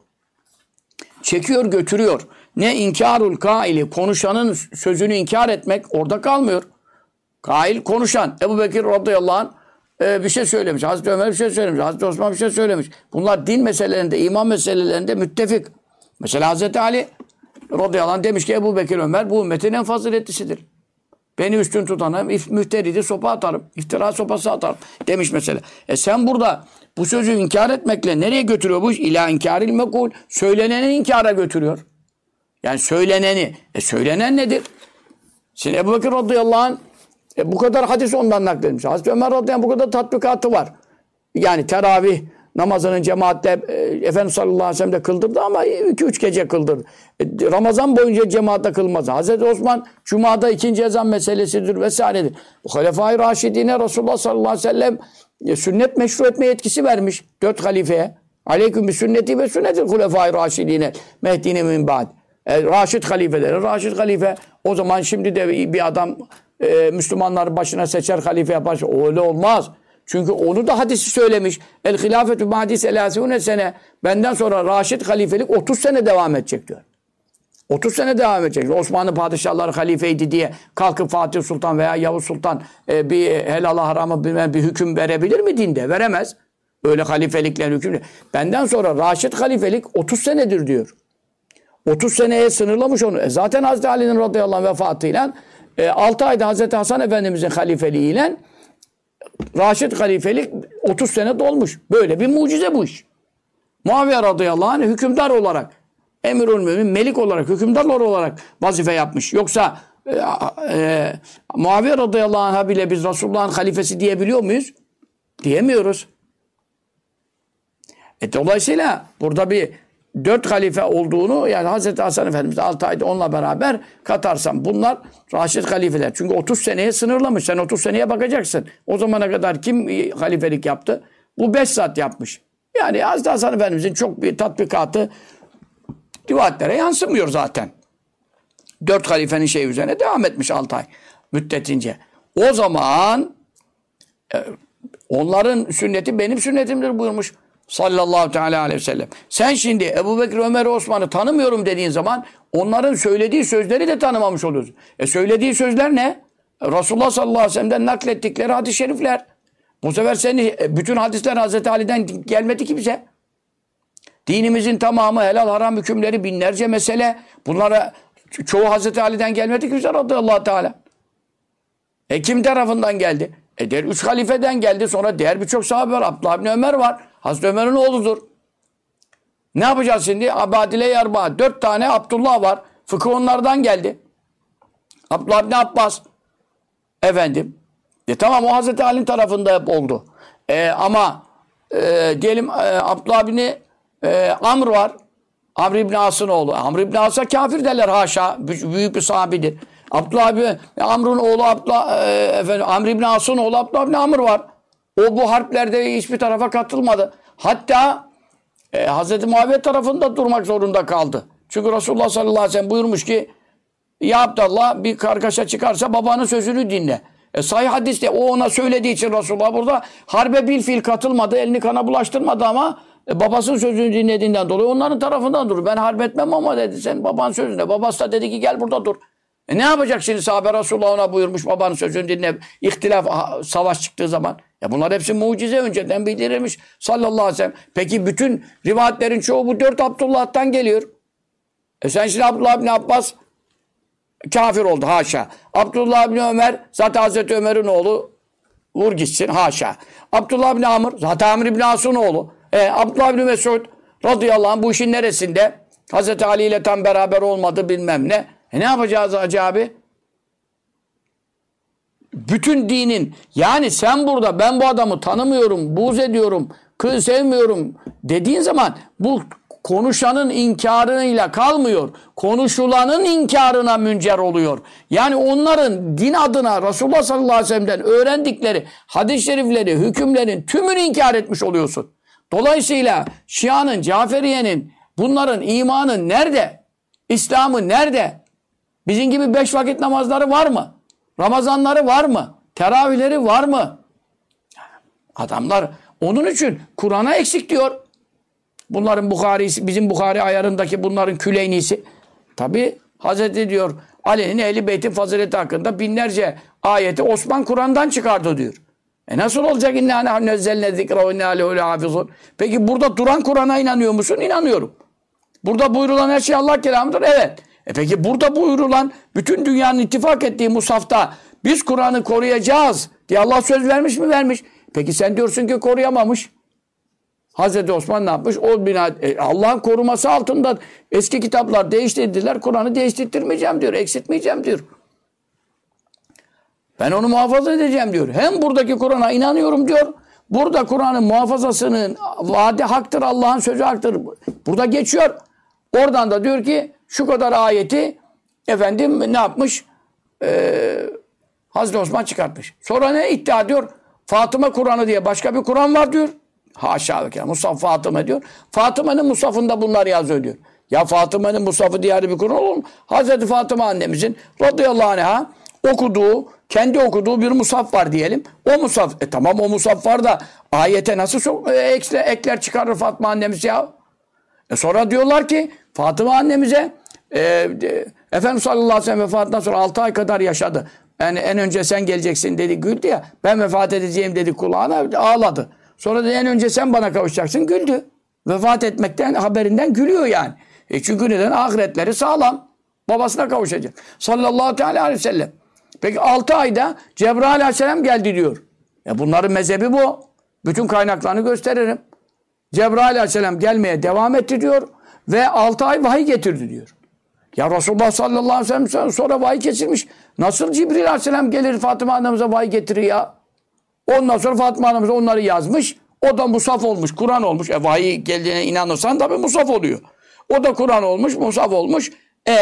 çekiyor, götürüyor. Ne inkarul kaili, konuşanın sözünü inkar etmek orada kalmıyor. Kail konuşan. Ebu Bekir radıyallahu anh bir şey söylemiş. Hazreti Ömer bir şey söylemiş. Hazreti Osman bir şey söylemiş. Bunlar din meselelerinde, iman meselelerinde müttefik. Mesela Hazreti Ali radıyallahu anh demiş ki Ebu Bekir Ömer bu ümmetin en faziletlisidir. Beni üstün tutana müfteridi sopa atarım. İftira sopası atarım demiş mesela. Sen burada bu sözü inkar etmekle nereye götürüyor bu iş? İlâ inkâril mekul. Söyleneni inkara götürüyor. Yani söyleneni. Söylenen nedir? Şimdi Ebu Bekir radıyallahu anh bu kadar hadis ondan nakledilmiş. Hazreti Ömer radıyallahu anh bu kadar tatbikatı var. Yani teravih namazının cemaatle Efendimiz sallallahu aleyhi ve sellem de kıldırdı ama 2-3 gece kıldırdı. Ramazan boyunca cemaatle kılmaz. Hazreti Osman Cuma'da ikinci ezan meselesidir vesairedir. Bu Halefai Raşidine Resulullah sallallahu aleyhi ve sellem sünnet meşru etme yetkisi vermiş 4 halifeye. Aleyküm bi sünneti ve sünnetil Halefai Raşidine Mehdine min ba'd. Raşid halifeleri, Raşid halife. O zaman şimdi de bir adam Müslümanları başına seçer halife yapar. Öyle olmaz. Çünkü onu da hadisi söylemiş. El hilafetü ba'di selâsûne sene. Benden sonra Raşid halifelik 30 sene devam edecek diyor. 30 sene devam edecek. Osmanlı padişahları halifeydi diye kalkıp Fatih Sultan veya Yavuz Sultan bir helal haramı bilmem bir hüküm verebilir mi dinde? Veremez. Öyle halifelikler hüküm. Benden sonra Raşid halifelik 30 senedir diyor. 30 seneye sınırlamış onu. Zaten Hazreti Ali'nin radıyallahu anh vefatıyla 6 ayda Hazreti Hasan Efendimizin halifeliğiyle Raşid halifelik 30 sene dolmuş. Böyle bir mucize bu iş. Muaviye radıyallahu anh hükümdar olarak, emirül mümin, melik olarak, hükümdar olarak vazife yapmış. Yoksa Muaviye radıyallahu anh'a bile biz Resulullah'ın halifesi diyebiliyor muyuz? Diyemiyoruz. Dolayısıyla burada bir 4 halife olduğunu, yani Hazreti Hasan Efendimiz 6 ayda onunla beraber katarsam bunlar Raşid halifeler. Çünkü 30 seneye sınırlamış. Sen 30 seneye bakacaksın. O zamana kadar kim halifelik yaptı? Bu 5 saat yapmış. Yani Hazreti Hasan Efendimizin çok bir tatbikatı rivayetlere yansımıyor zaten. 4 halifenin üzerine devam etmiş 6 ay müddetince. O zaman onların sünneti benim sünnetimdir buyurmuş sallallahu teala aleyhi ve sellem. Sen şimdi Ebu Bekir, Ömer, Osman'ı tanımıyorum dediğin zaman onların söylediği sözleri de tanımamış oluyorsun. Söylediği sözler ne? Resulullah sallallahu aleyhi ve sellem'den naklettikleri hadis-i şerifler. Bu sefer senin bütün hadisler Hazreti Ali'den gelmedi ki bize. Dinimizin tamamı helal haram hükümleri binlerce mesele. Bunlara çoğu Hazreti Ali'den gelmedi ki bize radıyallahu teala. Kim tarafından geldi? Diğer 3 halifeden geldi. Sonra diğer birçok sahabe var. Abdullah bin Ömer var. Hazreti Ömer'in oğludur. Ne yapacağız şimdi? Abadile-i Erba. 4 tane Abdullah var. Fıkıh onlardan geldi. Abdullah bin Abbas. Efendim. Tamam o Hazreti Ali'nin tarafında hep oldu. Ama diyelim Abdullah bin Amr var. Amr İbn As'ın oğlu. Amr İbn As'a kafir derler haşa. Büyük bir sahabidir. Abdullah bin Amr'ın oğlu Amr İbn As'ın oğlu Abdullah bin Amr var. O bu harplerde hiçbir tarafa katılmadı. Hatta Hz. Muaviye tarafında durmak zorunda kaldı. Çünkü Resulullah sallallahu aleyhi ve sellem buyurmuş ki ya Abdullah bir kargaşa çıkarsa babanın sözünü dinle. Sahih hadiste o ona söylediği için Resulullah burada harbe bilfiil katılmadı. Elini kana bulaştırmadı ama babasının sözünü dinlediğinden dolayı onların tarafından dur. Ben harp etmem ama dedi sen babanın sözüne. Babası da dedi ki gel burada dur. Ne yapacak şimdi sahabe Resulullah ona buyurmuş babanın sözünü dinle. İhtilaf, savaş çıktığı zaman. Ya bunlar hepsi mucize önceden bildirilmiş sallallahu aleyhi ve sellem. Peki bütün rivayetlerin çoğu bu 4 Abdullah'tan geliyor. Sen şimdi Abdullah bin Abbas kafir oldu haşa. Abdullah bin Ömer zaten Hazreti Ömer'in oğlu vur gitsin haşa. Abdullah bin Amr zaten Amr bin As'ın oğlu. Abdullah bin Mesud radıyallahu anh bu işin neresinde? Hazreti Ali ile tam beraber olmadı bilmem ne. Ne yapacağız Hacı abi? Bütün dinin yani sen burada ben bu adamı tanımıyorum, buğz ediyorum, kız sevmiyorum dediğin zaman bu konuşanın inkarıyla kalmıyor. Konuşulanın inkarına müncer oluyor. Yani onların din adına Resulullah sallallahu aleyhi ve sellem'den öğrendikleri hadis-i şerifleri, hükümlerin tümünü inkar etmiş oluyorsun. Dolayısıyla Şia'nın, Caferiye'nin, bunların imanı nerede? İslam'ı nerede? Bizim gibi 5 vakit namazları var mı? Ramazanları var mı? Teravihleri var mı? Adamlar onun için Kur'an'a eksik diyor. Bunların Bukhari'si, bizim Bukhari ayarındaki bunların Küleynisi. Tabi Hazreti diyor Ali'nin Ehl-i Beyt'in fazileti hakkında binlerce ayeti Osman Kur'an'dan çıkardı diyor. Nasıl olacak? İnna nahnu nezzelne zikra ve inna lehu lehafizun. Peki burada duran Kur'an'a inanıyor musun? İnanıyorum. Burada buyurulan her şey Allah kelamıdır. Evet. Peki burada buyurulan bütün dünyanın ittifak ettiği musafta biz Kur'an'ı koruyacağız diye Allah söz vermiş mi? Vermiş. Peki sen diyorsun ki koruyamamış. Hazreti Osman ne yapmış? O bina Allah'ın koruması altında eski kitaplar değiştirdiler. Kur'an'ı değiştirmeyeceğim diyor. Eksiltmeyeceğim diyor. Ben onu muhafaza edeceğim diyor. Hem buradaki Kur'an'a inanıyorum diyor. Burada Kur'an'ın muhafazasının vaadi haktır. Allah'ın sözü haktır. Burada geçiyor. Oradan da diyor ki şu kadar ayeti efendim ne yapmış? Hazreti Osman çıkartmış. Sonra ne iddia ediyor? Fatıma Kur'an'ı diye başka bir Kur'an var diyor. Haşa ve kelam. Musaf Fatıma diyor. Fatıma'nın musafında bunlar yazıyor diyor. Ya Fatıma'nın musafı diğer bir Kur'an olur mu? Hazreti Fatıma annemizin radıyallahu anh'a okuduğu, kendi okuduğu bir musaf var diyelim. O musaf, tamam o musaf var da ayete nasıl çok ekler çıkarır Fatma annemiz ya? Sonra diyorlar ki Fatıma annemize Efendimiz sallallahu aleyhi ve sellem vefatından sonra 6 ay kadar yaşadı. Yani en önce sen geleceksin dedi güldü ya. Ben vefat edeceğim dedi kulağına ağladı. Sonra da en önce sen bana kavuşacaksın güldü. Vefat etmekten haberinden gülüyor yani. Çünkü neden? Ahiretleri sağlam. Babasına kavuşacak. Sallallahu aleyhi ve sellem. Peki 6 ayda Cebrail aleyhisselam geldi diyor. Bunların mezhebi bu. Bütün kaynaklarını gösteririm. Cebrail aleyhisselam gelmeye devam etti diyor. Ve 6 ay vahiy getirdi diyor. Ya Resulullah sallallahu aleyhi ve sellem sonra vahiy kesilmiş. Nasıl Cibril aleyhisselam gelir Fatıma annemize vahiy getirir ya? Ondan sonra Fatıma annemize onları yazmış. O da musaf olmuş, Kur'an olmuş. Vahiy geldiğine inanırsan tabii musaf oluyor. O da Kur'an olmuş, musaf olmuş.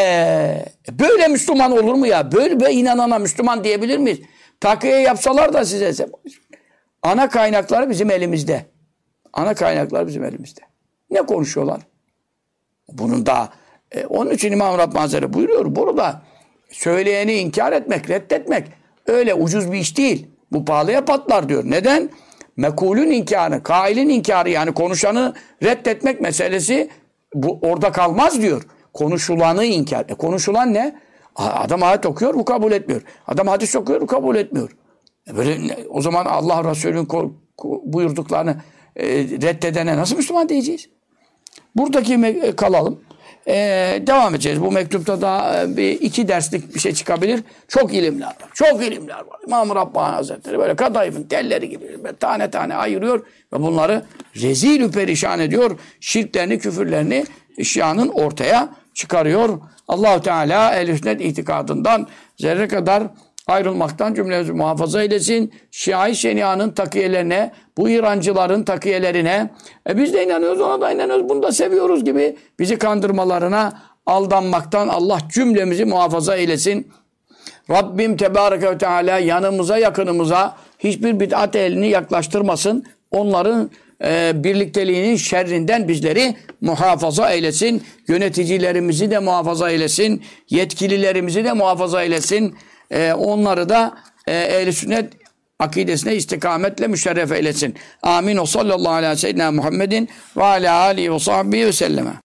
Böyle Müslüman olur mu ya? Böyle inanana Müslüman diyebilir miyiz? Takiye yapsalar da size. Ana kaynakları bizim elimizde. Ana kaynaklar bizim elimizde. Ne konuşuyorlar? Bunun da onun için İmam Rabbani Hazretleri buyuruyor. Burada söyleyeni inkar etmek, reddetmek öyle ucuz bir iş değil. Bu pahalıya patlar diyor. Neden? Mekulün inkarı, kailin inkarı yani konuşanı reddetmek meselesi bu orada kalmaz diyor. Konuşulanı inkar. Konuşulan ne? Adam ayet okuyor, bu kabul etmiyor. Adam hadis okuyor, bu kabul etmiyor. Böyle o zaman Allah Resulü'nün buyurduklarını reddedene nasıl Müslüman diyeceğiz? Buradaki kalalım. Devam edeceğiz. Bu mektupta da bir 2 derslik bir şey çıkabilir. Çok ilimler var. Çok ilimler var. İmam Rabbani Hazretleri böyle kadayıfın telleri gibi tane tane ayırıyor ve bunları rezil-ü perişan ediyor. Şirklerini, küfürlerini Şia'nın ortaya çıkarıyor. Allah-u Teala ehl-i sünnet itikadından zerre kadar ayrılmaktan cümlemizi muhafaza eylesin. Şia-i Şenia'nın takiyelerine, bu İrancıların takiyelerine, biz de inanıyoruz, ona da inanıyoruz, bunu da seviyoruz gibi bizi kandırmalarına aldanmaktan Allah cümlemizi muhafaza eylesin. Rabbim Tebareke ve Teala yanımıza, yakınımıza hiçbir bid'at ehlini yaklaştırmasın. Onların birlikteliğinin şerrinden bizleri muhafaza eylesin. Yöneticilerimizi de muhafaza eylesin. Yetkililerimizi de muhafaza eylesin. Onları da ehl-i sünnet akidesine istikametle müşerref eylesin. Amin. O sallallahu aleyhi ve sellem Muhammedin ve ala alihi ve sahbihi ve selleme.